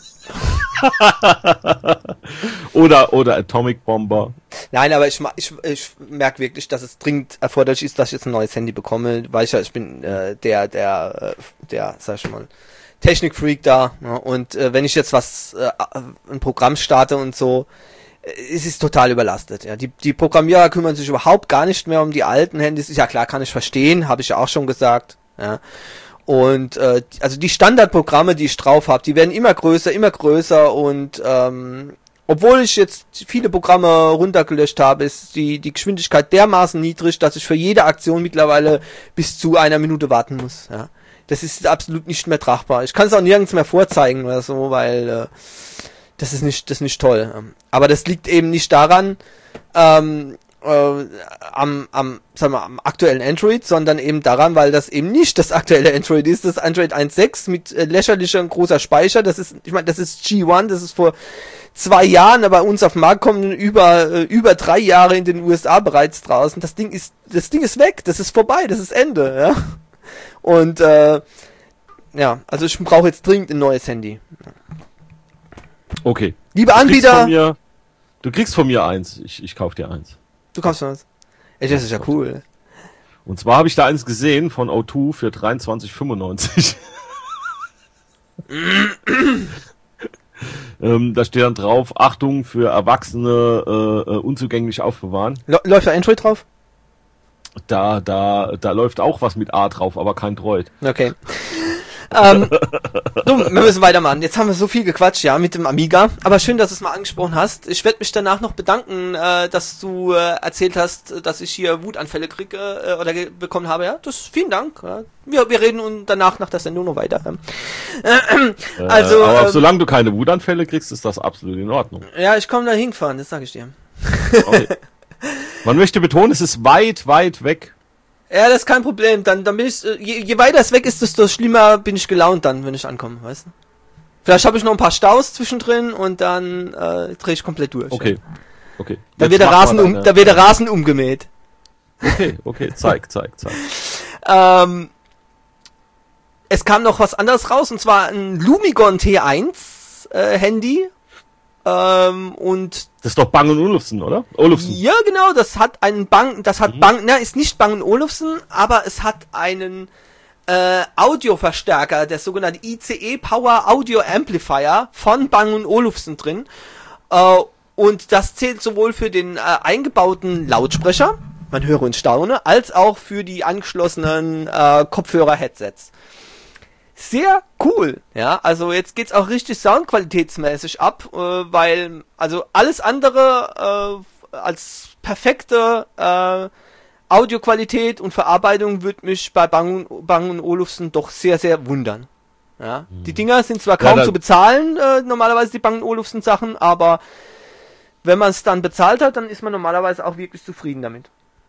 oder oder Atomic Bomber. Nein, aber ich, ich, ich merke wirklich, dass es dringend erforderlich ist, dass ich jetzt ein neues Handy bekomme, weil ich ja, ich bin äh, der, der, äh, der, sag ich mal, Technikfreak da, ne? Und äh, wenn ich jetzt was, äh, ein Programm starte und so, äh, es ist total überlastet. Ja, die die Programmierer kümmern sich überhaupt gar nicht mehr um die alten Handys. Ist ja klar, kann ich verstehen, habe ich ja auch schon gesagt. Ja. Und äh, also die Standardprogramme, die ich drauf habe, die werden immer größer, immer größer und ähm, obwohl ich jetzt viele Programme runtergelöscht habe, ist die die Geschwindigkeit dermaßen niedrig, dass ich für jede Aktion mittlerweile bis zu einer Minute warten muss. Ja. Das ist absolut nicht mehr tragbar. Ich kann es auch nirgends mehr vorzeigen oder so, weil äh, das ist nicht das ist nicht toll. Aber das liegt eben nicht daran, ähm, äh, am, am, sagen wir, am aktuellen Android, sondern eben daran, weil das eben nicht das aktuelle Android ist, das Android eins Punkt sechs mit äh, lächerlicher und großer Speicher. Das ist, ich meine, das ist G eins, das ist vor zwei Jahren bei uns auf den Markt kommen, über äh, über drei Jahre in den U S A bereits draußen. Das Ding ist, das Ding ist weg, das ist vorbei, das ist Ende, ja. Und äh, ja, also ich brauche jetzt dringend ein neues Handy. Okay. Liebe du Anbieter, kriegst von mir, du kriegst von mir eins. Ich, ich kauf dir eins. du kaufst was. Ey, das ist ja cool. Und zwar habe ich da eins gesehen von O zwei für dreiundzwanzig fünfundneunzig. ähm, da steht dann drauf, Achtung für Erwachsene äh, äh, unzugänglich aufbewahren. Läuft da Android drauf? Da, da, da läuft auch was mit A drauf, aber kein Droid. Okay. ähm, so, wir müssen weitermachen. Jetzt haben wir so viel gequatscht, ja, mit dem Amiga. Aber schön, dass du es mal angesprochen hast. Ich werde mich danach noch bedanken, äh, dass du äh, erzählt hast, dass ich hier Wutanfälle kriege äh, oder bekommen habe. Ja, das vielen Dank. Ja. Wir, wir reden und danach nach der Sendung noch weiter. Äh, also, aber ähm, solange du keine Wutanfälle kriegst, ist das absolut in Ordnung. Ja, ich komme da hingefahren, das sage ich dir. Okay. Man möchte betonen, es ist weit, weit weg. Ja, das ist kein Problem. Dann, dann bin ich, je, je weiter es weg ist, desto schlimmer bin ich gelaunt dann, wenn ich ankomme, weißt du? Vielleicht habe ich noch ein paar Staus zwischendrin und dann äh, drehe ich komplett durch. Okay, ja. okay. Da wird der Rasen um, da wird der Rasen umgemäht. Okay, okay, zeig, zeig, zeig. ähm, es kam noch was anderes raus, und zwar ein Lumigon T eins äh, Handy. Ähm, und das ist doch Bang und Olufsen, oder? Olufsen. Ja, genau, das hat einen Bang, das hat mhm. Bang, na, ist nicht Bang und Olufsen, aber es hat einen äh, Audioverstärker, der sogenannte I C E Power Audio Amplifier von Bang und Olufsen drin. Äh, und das zählt sowohl für den äh, eingebauten Lautsprecher, man höre und staune, als auch für die angeschlossenen äh, Kopfhörer-Headsets. Sehr cool, ja, also jetzt geht's auch richtig soundqualitätsmäßig ab, äh, weil, also alles andere äh, als perfekte äh, Audioqualität und Verarbeitung würde mich bei Bang, Bang und Olufsen doch sehr, sehr wundern. Ja, mhm. Die Dinger sind zwar kaum ja, zu bezahlen, äh, normalerweise die Bang und Olufsen Sachen, aber wenn man es dann bezahlt hat, dann ist man normalerweise auch wirklich zufrieden damit.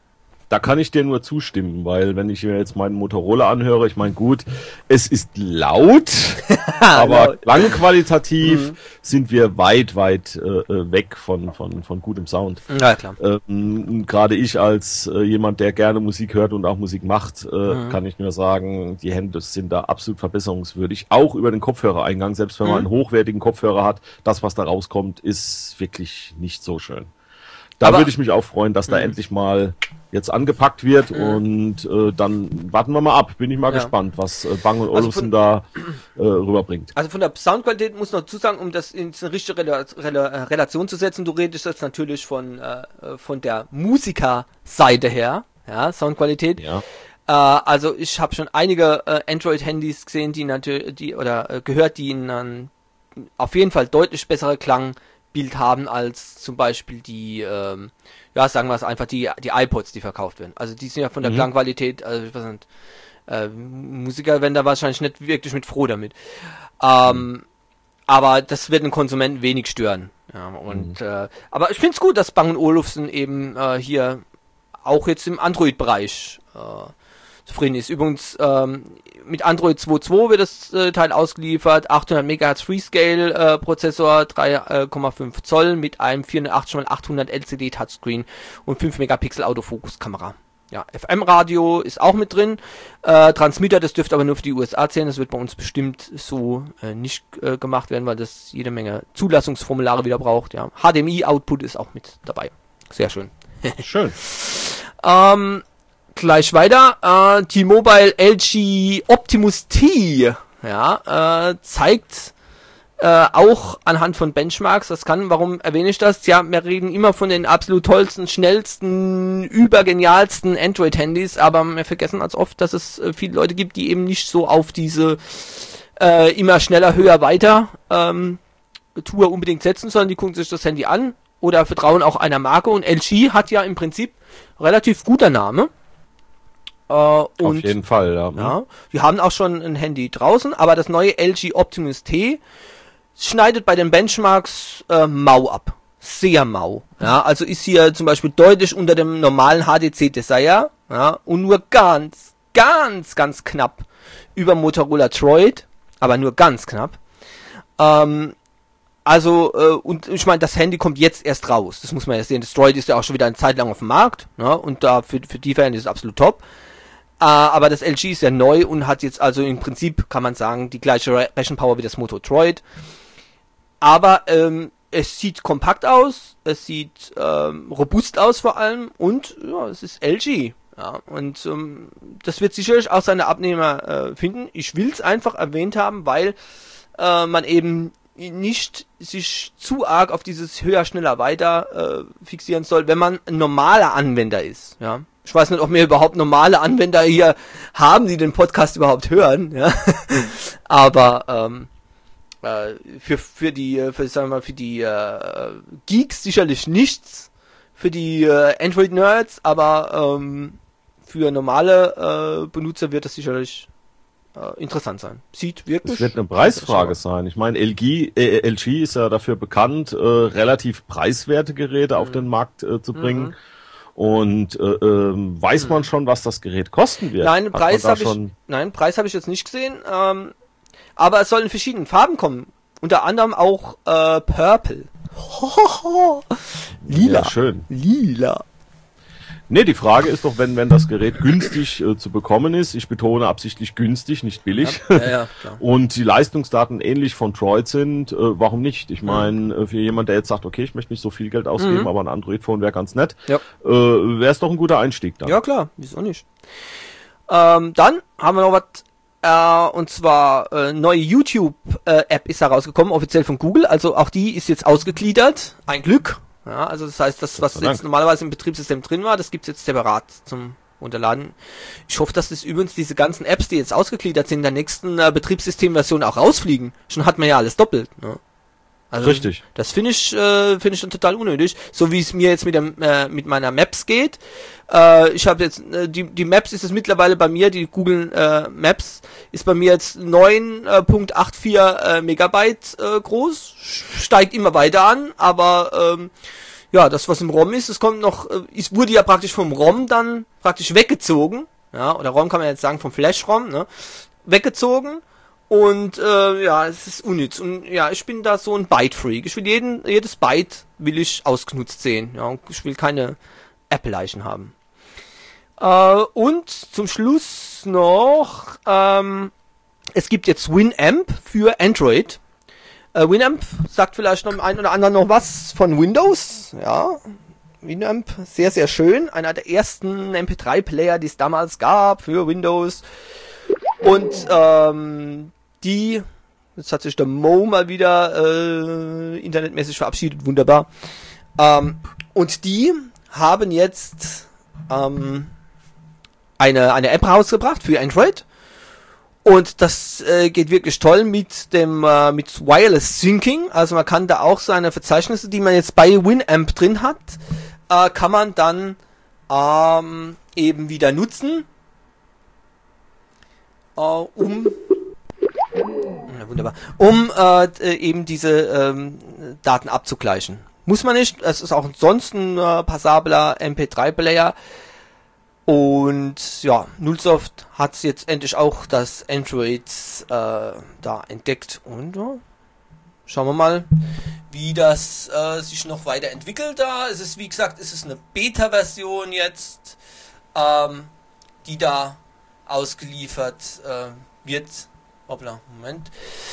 da kann ich dir nur zustimmen, weil wenn ich mir jetzt meinen Motorola anhöre, ich meine, gut, es ist laut, aber klangqualitativ mhm. sind wir weit, weit äh, weg von, von, von gutem Sound. Ja, klar. Ähm, gerade ich als äh, jemand, der gerne Musik hört und auch Musik macht, äh, mhm. kann ich nur sagen, die Hände sind da absolut verbesserungswürdig, auch über den Kopfhörereingang, selbst wenn man mhm. einen hochwertigen Kopfhörer hat, das, was da rauskommt, ist wirklich nicht so schön. Da würde ich mich auch freuen, dass da mh. endlich mal jetzt angepackt wird mhm. und äh, dann warten wir mal ab. Bin ich mal ja. gespannt, was äh, Bang und Olufsen also da äh, rüberbringt. Also von der Soundqualität muss noch zusagen, um das in eine richtige Rel Rel Relation zu setzen. Du redest jetzt natürlich von äh, von der Musikerseite her, ja, Soundqualität. Ja. Äh, also ich habe schon einige äh, Android-Handys gesehen, die natürlich, die oder äh, gehört, die einen auf jeden Fall deutlich bessere Klang Bild haben als zum Beispiel die, ähm, ja, sagen wir es einfach, die die iPods, die verkauft werden. Also die sind ja von der mhm. Klangqualität, also ich weiß nicht, äh, Musiker werden da wahrscheinlich nicht wirklich mit froh damit. Ähm, mhm. Aber das wird den Konsumenten wenig stören. Ja, und mhm. äh, aber ich finde es gut, dass Bang und Olufsen eben äh, hier auch jetzt im Android-Bereich äh, zufrieden ist. Übrigens, ähm, mit Android zwei Punkt zwei wird das äh, Teil ausgeliefert, achthundert Megahertz Freescale äh, Prozessor, drei Komma fünf Zoll mit einem vierhundertachtzig mal achthundert L C D Touchscreen und fünf Megapixel Autofokus-Kamera. Ja, F M-Radio ist auch mit drin. Äh, Transmitter, das dürfte aber nur für die U S A zählen. Das wird bei uns bestimmt so äh, nicht äh, gemacht werden, weil das jede Menge Zulassungsformulare wieder braucht. Ja, H D M I-Output ist auch mit dabei. Sehr schön. Schön. ähm, Gleich weiter, äh, T-Mobile L G Optimus T, ja, äh, zeigt äh, auch anhand von Benchmarks, das kann, warum erwähne ich das? Ja, wir reden immer von den absolut tollsten, schnellsten, übergenialsten Android-Handys, aber wir vergessen als oft, dass es äh, viele Leute gibt, die eben nicht so auf diese äh, immer schneller, höher, weiter ähm, Tour unbedingt setzen, sondern die gucken sich das Handy an oder vertrauen auch einer Marke und L G hat ja im Prinzip relativ guter Name. Uh, und, Auf jeden Fall, ja. ja. Wir haben auch schon ein Handy draußen, aber das neue L G Optimus T schneidet bei den Benchmarks äh, mau ab. Sehr mau. Ja, also ist hier zum Beispiel deutlich unter dem normalen H D C Desire, ja, und nur ganz, ganz, ganz knapp über Motorola Droid, aber nur ganz knapp. Ähm, also, äh, und ich meine, das Handy kommt jetzt erst raus. Das muss man ja sehen. Das Droid ist ja auch schon wieder eine Zeit lang auf dem Markt, ne, und da für, für die Fälle ist es absolut top. Uh, aber das L G ist ja neu und hat jetzt also im Prinzip, kann man sagen, die gleiche Re Rechenpower wie das Moto Droid. Aber ähm, es sieht kompakt aus, es sieht ähm, robust aus vor allem und ja, es ist L G. Ja, und ähm, das wird sicherlich auch seine Abnehmer äh, finden. Ich will es einfach erwähnt haben, weil äh, man eben nicht sich zu arg auf dieses höher, schneller, weiter äh, fixieren soll, wenn man ein normaler Anwender ist. Ja. Ich weiß nicht, ob wir überhaupt normale Anwender hier haben, die den Podcast überhaupt hören. Ja. Aber ähm, äh, für für die für sagen wir mal für die äh, Geeks sicherlich nichts, für die äh, Android Nerds, aber ähm, für normale äh, Benutzer wird das sicherlich äh, interessant sein. Sieht wirklich. Es wird eine Preisfrage sein. Ich meine, L G, äh, L G ist ja dafür bekannt, äh, relativ preiswerte Geräte mhm. auf den Markt äh, zu bringen. Mhm. Und äh, ähm, weiß man schon, was das Gerät kosten wird? Nein, Preis habe ich, nein, Preis habe ich jetzt nicht gesehen. Ähm, aber es soll in verschiedenen Farben kommen. Unter anderem auch äh, Purple. Lila. Ja, schön. Lila. Nee, die Frage ist doch, wenn wenn das Gerät günstig äh, zu bekommen ist, ich betone absichtlich günstig, nicht billig, ja, ja, ja, klar. und die Leistungsdaten ähnlich von Droid sind, äh, warum nicht? Ich meine, äh, für jemand, der jetzt sagt, okay, ich möchte nicht so viel Geld ausgeben, mhm. aber ein Android-Phone wäre ganz nett, ja. äh, wäre es doch ein guter Einstieg dann. Ja klar, wieso nicht? Ähm, dann haben wir noch was, äh, und zwar äh, neue YouTube-App äh, ist herausgekommen, offiziell von Google, also auch die ist jetzt ausgegliedert, ein Glück. Ja, also das heißt, das, was jetzt normalerweise im Betriebssystem drin war, das gibt's jetzt separat zum Runterladen. Ich hoffe, dass das übrigens diese ganzen Apps, die jetzt ausgegliedert sind, in der nächsten äh, Betriebssystemversion auch rausfliegen. Schon hat man ja alles doppelt. Ne? Also, richtig. Das finde ich, äh, finde ich schon total unnötig. So wie es mir jetzt mit dem, äh, mit meiner Maps geht. Äh, ich habe jetzt, äh, die, die Maps ist es mittlerweile bei mir, die Google äh, Maps ist bei mir jetzt neun Komma vierundachtzig äh, Megabyte äh, groß. Steigt immer weiter an, aber, ähm, ja, das was im ROM ist, es kommt noch, es wurde ja praktisch vom ROM dann praktisch weggezogen, ja, oder ROM kann man jetzt sagen vom Flash-ROM, ne, weggezogen und äh, ja, es ist unnütz und ja, ich bin da so ein Byte-Freak, ich will jeden, jedes Byte will ich ausgenutzt sehen, ja, und ich will keine Apple-Leichen haben. Äh, und zum Schluss noch, ähm, es gibt jetzt Winamp für Android. Äh, Winamp sagt vielleicht noch dem einen oder anderen noch was von Windows. Ja, Winamp, sehr, sehr schön. Einer der ersten M P drei Player, die es damals gab für Windows. Und ähm, die, jetzt hat sich der Mo mal wieder äh, internetmäßig verabschiedet, wunderbar. Ähm, und die haben jetzt ähm, eine, eine App rausgebracht für Android. Und das äh, geht wirklich toll mit dem äh, mit Wireless Syncing. Also man kann da auch seine Verzeichnisse, die man jetzt bei Winamp drin hat, äh, kann man dann ähm, eben wieder nutzen, äh, um ja, wunderbar, um äh, eben diese ähm, Daten abzugleichen. Muss man nicht. Es ist auch ansonsten ein äh, passabler M P drei Player. Und ja, Nullsoft hat jetzt endlich auch das Android äh, da entdeckt. Und ja, schauen wir mal, wie das äh, sich noch weiterentwickelt da. Es ist, wie gesagt, es ist eine Beta-Version jetzt, ähm, die da ausgeliefert äh, wird. Hoppla, Moment.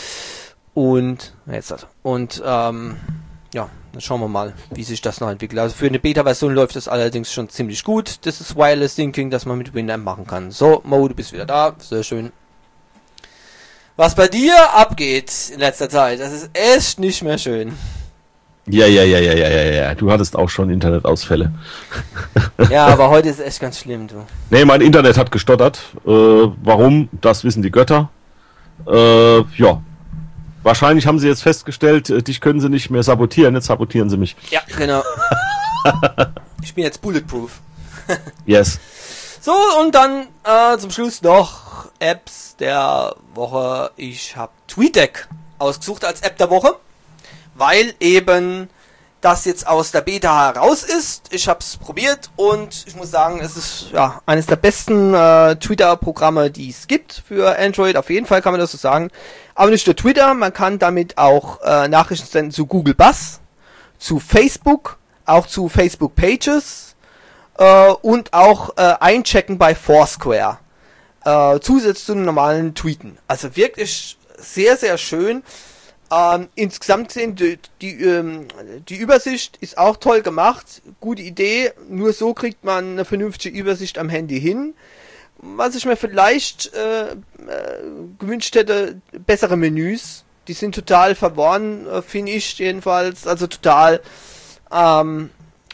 Und, jetzt das. Und, ähm, ja, dann schauen wir mal, wie sich das noch entwickelt. Also für eine Beta-Version läuft das allerdings schon ziemlich gut. Das ist Wireless Syncing, das man mit Winamp machen kann. So, Mo, du bist wieder da. Sehr schön. Was bei dir abgeht in letzter Zeit, das ist echt nicht mehr schön. Ja, ja, ja, ja, ja, ja, ja. Du hattest auch schon Internetausfälle. Ja, aber heute ist es echt ganz schlimm, du. Nee, mein Internet hat gestottert. Äh, warum? Das wissen die Götter. Äh, ja. Wahrscheinlich haben sie jetzt festgestellt, äh, dich können sie nicht mehr sabotieren, jetzt sabotieren sie mich. Ja, genau. Ich bin jetzt bulletproof. Yes. So, und dann äh, zum Schluss noch Apps der Woche. Ich habe TweetDeck ausgesucht als App der Woche, weil eben das jetzt aus der Beta heraus ist. Ich habe es probiert und ich muss sagen, es ist ja eines der besten äh, Twitter-Programme, die es gibt für Android. Auf jeden Fall kann man das so sagen. Aber nicht nur Twitter, man kann damit auch äh, Nachrichten senden zu Google Buzz, zu Facebook, auch zu Facebook Pages äh, und auch äh, einchecken bei Foursquare. Äh, zusätzlich zu den normalen Tweeten. Also wirklich sehr, sehr schön. Ähm, insgesamt sehen die, die, ähm, die Übersicht ist auch toll gemacht. Gute Idee. Nur so kriegt man eine vernünftige Übersicht am Handy hin. Was ich mir vielleicht äh, äh, gewünscht hätte, bessere Menüs. Die sind total verworren, äh, finde ich jedenfalls. Also total ähm,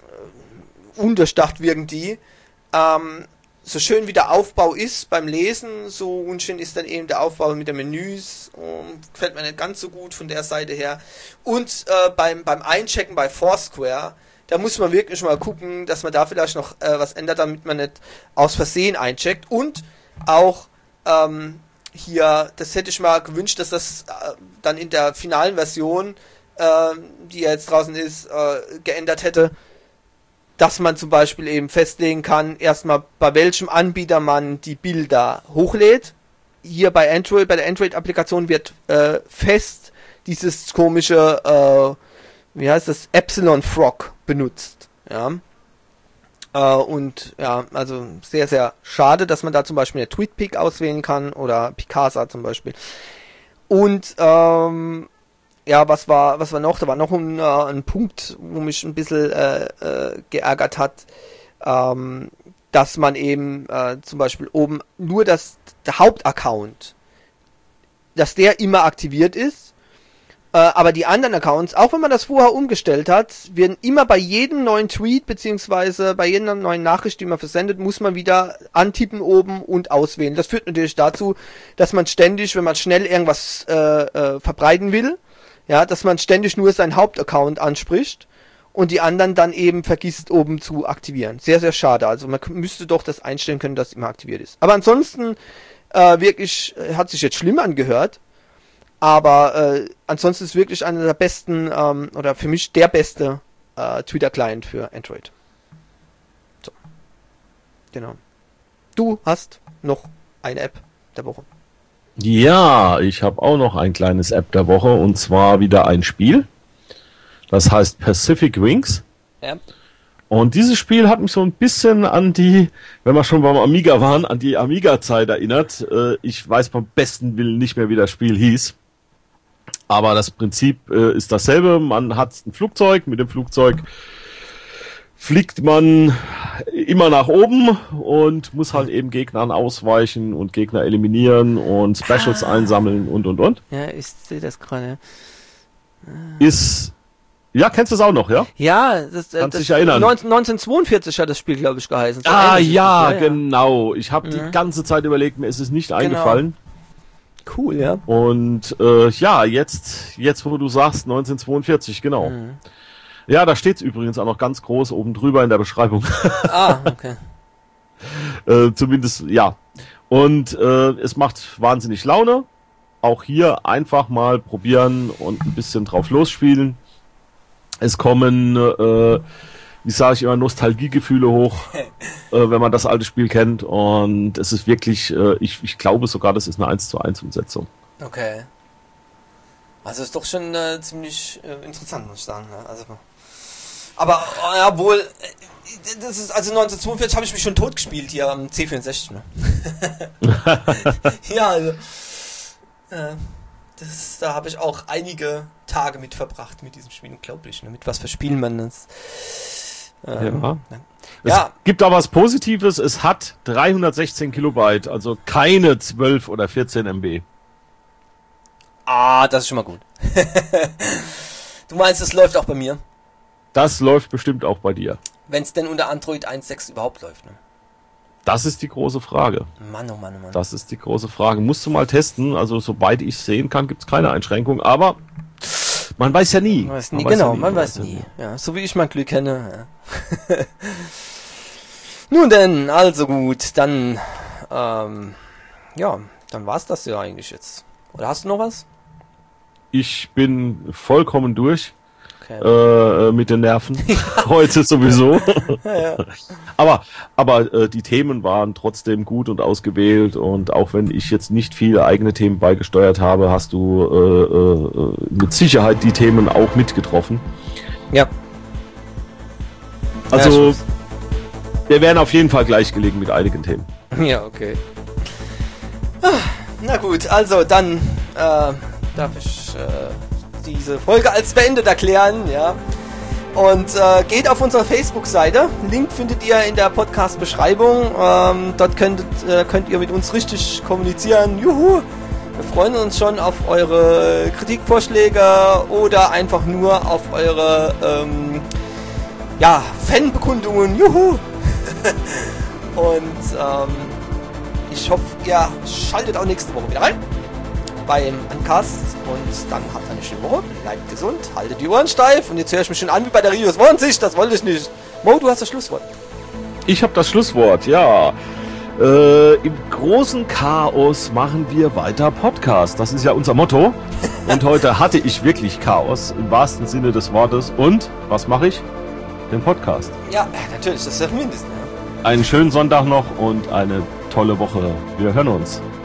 unterdacht wirken die. Ähm, so schön wie der Aufbau ist beim Lesen, so unschön ist dann eben der Aufbau mit den Menüs. Um, gefällt mir nicht ganz so gut von der Seite her. Und äh, beim, beim Einchecken bei Foursquare, da muss man wirklich mal gucken, dass man da vielleicht noch äh, was ändert, damit man nicht aus Versehen eincheckt. Und auch ähm, hier, das hätte ich mal gewünscht, dass das äh, dann in der finalen Version, äh, die ja jetzt draußen ist, äh, geändert hätte, dass man zum Beispiel eben festlegen kann, erstmal bei welchem Anbieter man die Bilder hochlädt. Hier bei Android, bei der Android-Applikation wird äh, fest dieses komische, äh, wie heißt das, Epsilon Frog benutzt. Ja. Äh, und ja, also sehr, sehr schade, dass man da zum Beispiel eine TweetPic auswählen kann oder Picasa zum Beispiel. Und ähm, ja, was war, was war noch? Da war noch ein, äh, ein Punkt, wo mich ein bisschen äh, äh, geärgert hat, ähm, dass man eben äh, zum Beispiel oben nur das der Hauptaccount, dass der immer aktiviert ist, äh, aber die anderen Accounts, auch wenn man das vorher umgestellt hat, werden immer bei jedem neuen Tweet beziehungsweise bei jeder neuen Nachricht, die man versendet, muss man wieder antippen oben und auswählen. Das führt natürlich dazu, dass man ständig, wenn man schnell irgendwas äh, äh, verbreiten will, ja, dass man ständig nur seinen Hauptaccount anspricht und die anderen dann eben vergisst oben zu aktivieren. Sehr, sehr schade. Also man müsste doch das einstellen können, dass es immer aktiviert ist. Aber ansonsten äh, wirklich, äh, hat sich jetzt schlimm angehört, aber äh, ansonsten ist wirklich einer der besten, ähm, oder für mich der beste äh, Twitter-Client für Android. So. Genau. Du hast noch eine App der Woche. Ja, ich habe auch noch ein kleines App der Woche und zwar wieder ein Spiel. Das heißt Pacific Wings. Ja. Und dieses Spiel hat mich so ein bisschen an die, wenn wir schon beim Amiga waren, an die Amiga-Zeit erinnert. Äh, ich weiß beim besten Willen nicht mehr, wie das Spiel hieß. Aber das Prinzip äh, ist dasselbe. Man hat ein Flugzeug. Mit dem Flugzeug fliegt man immer nach oben und muss halt eben Gegnern ausweichen und Gegner eliminieren und Specials ah. einsammeln und, und, und. Ja, ich sehe das gerade. Ah. Ist... Ja, kennst du es auch noch, ja? Ja, das, Kannst das dich erinnern. neunzehnhundertzweiundvierzig hat das Spiel, glaube ich, geheißen. So ah, ähnlich ja, ja, genau. Ich habe ja. die ganze Zeit überlegt, mir ist es nicht genau. eingefallen. Cool, ja. Und äh, ja, jetzt, jetzt, wo du sagst, neunzehnhundertzweiundvierzig, genau. Mhm. Ja, da steht's übrigens auch noch ganz groß oben drüber in der Beschreibung. Ah, okay. äh, zumindest, ja. Und äh, es macht wahnsinnig Laune. Auch hier einfach mal probieren und ein bisschen drauf losspielen. Es kommen, äh, wie sage ich immer, Nostalgiegefühle hoch, äh, wenn man das alte Spiel kennt. Und es ist wirklich, äh, ich, ich glaube sogar, das ist eine eins zu eins Umsetzung. Okay. Also ist doch schon äh, ziemlich äh, interessant, muss ich sagen. Ne? Also, aber ja, wohl, äh, das ist, also neunzehnhundertzweiundvierzig habe ich mich schon tot gespielt hier am C vierundsechzig. Ne? Ja, also. Äh, Das, da habe ich auch einige Tage mit verbracht mit diesem Spiel, unglaublich, ne? Mit was für Spielen man das. Ähm, ja. Ne? Es ja. gibt aber was Positives, es hat dreihundertsechzehn Kilobyte, also keine zwölf oder vierzehn Megabyte. Ah, das ist schon mal gut. Du meinst, es läuft auch bei mir? Das läuft bestimmt auch bei dir. Wenn es denn unter Android eins Punkt sechs überhaupt läuft, ne? Das ist die große Frage. Mann, oh Mann, oh Mann. Das ist die große Frage. Musst du mal testen. Also, sobald ich sehen kann, gibt es keine Einschränkung. Aber man weiß ja nie. Man weiß nie, man weiß genau, ja nie. man weiß nie. Ja, so wie ich mein Glück kenne. Ja. Nun denn, also gut, dann, ähm, ja, dann war's das ja eigentlich jetzt. Oder hast du noch was? Ich bin vollkommen durch. Okay. Äh, mit den Nerven. Heute sowieso. Ja, ja. Aber, aber äh, die Themen waren trotzdem gut und ausgewählt und auch wenn ich jetzt nicht viele eigene Themen beigesteuert habe, hast du äh, äh, mit Sicherheit die Themen auch mitgetroffen. Ja. Also, ja, wir werden auf jeden Fall gleich gelegen mit einigen Themen. Ja, okay. Na gut, also dann äh, darf ich äh, diese Folge als beendet erklären, ja. Und äh, geht auf unsere Facebook-Seite. Link findet ihr in der Podcast-Beschreibung. Ähm, dort könnt, äh, könnt ihr mit uns richtig kommunizieren. Juhu! Wir freuen uns schon auf eure Kritikvorschläge oder einfach nur auf eure ähm, ja, Fanbekundungen. Juhu! Und ähm, ich hoffe, ihr schaltet auch nächste Woche wieder rein beim Uncast und dann habt eine schöne Woche, bleibt gesund, haltet die Ohren steif und jetzt höre ich mich schon an wie bei der Rio zwanzig, das wollte ich nicht. Mo, du hast das Schlusswort. Ich habe das Schlusswort, ja. Äh, im großen Chaos machen wir weiter Podcast, das ist ja unser Motto. Und heute hatte ich wirklich Chaos, im wahrsten Sinne des Wortes. Und, was mache ich? Den Podcast. Ja, natürlich, das ist das Mindeste. Einen schönen Sonntag noch und eine tolle Woche. Wir hören uns.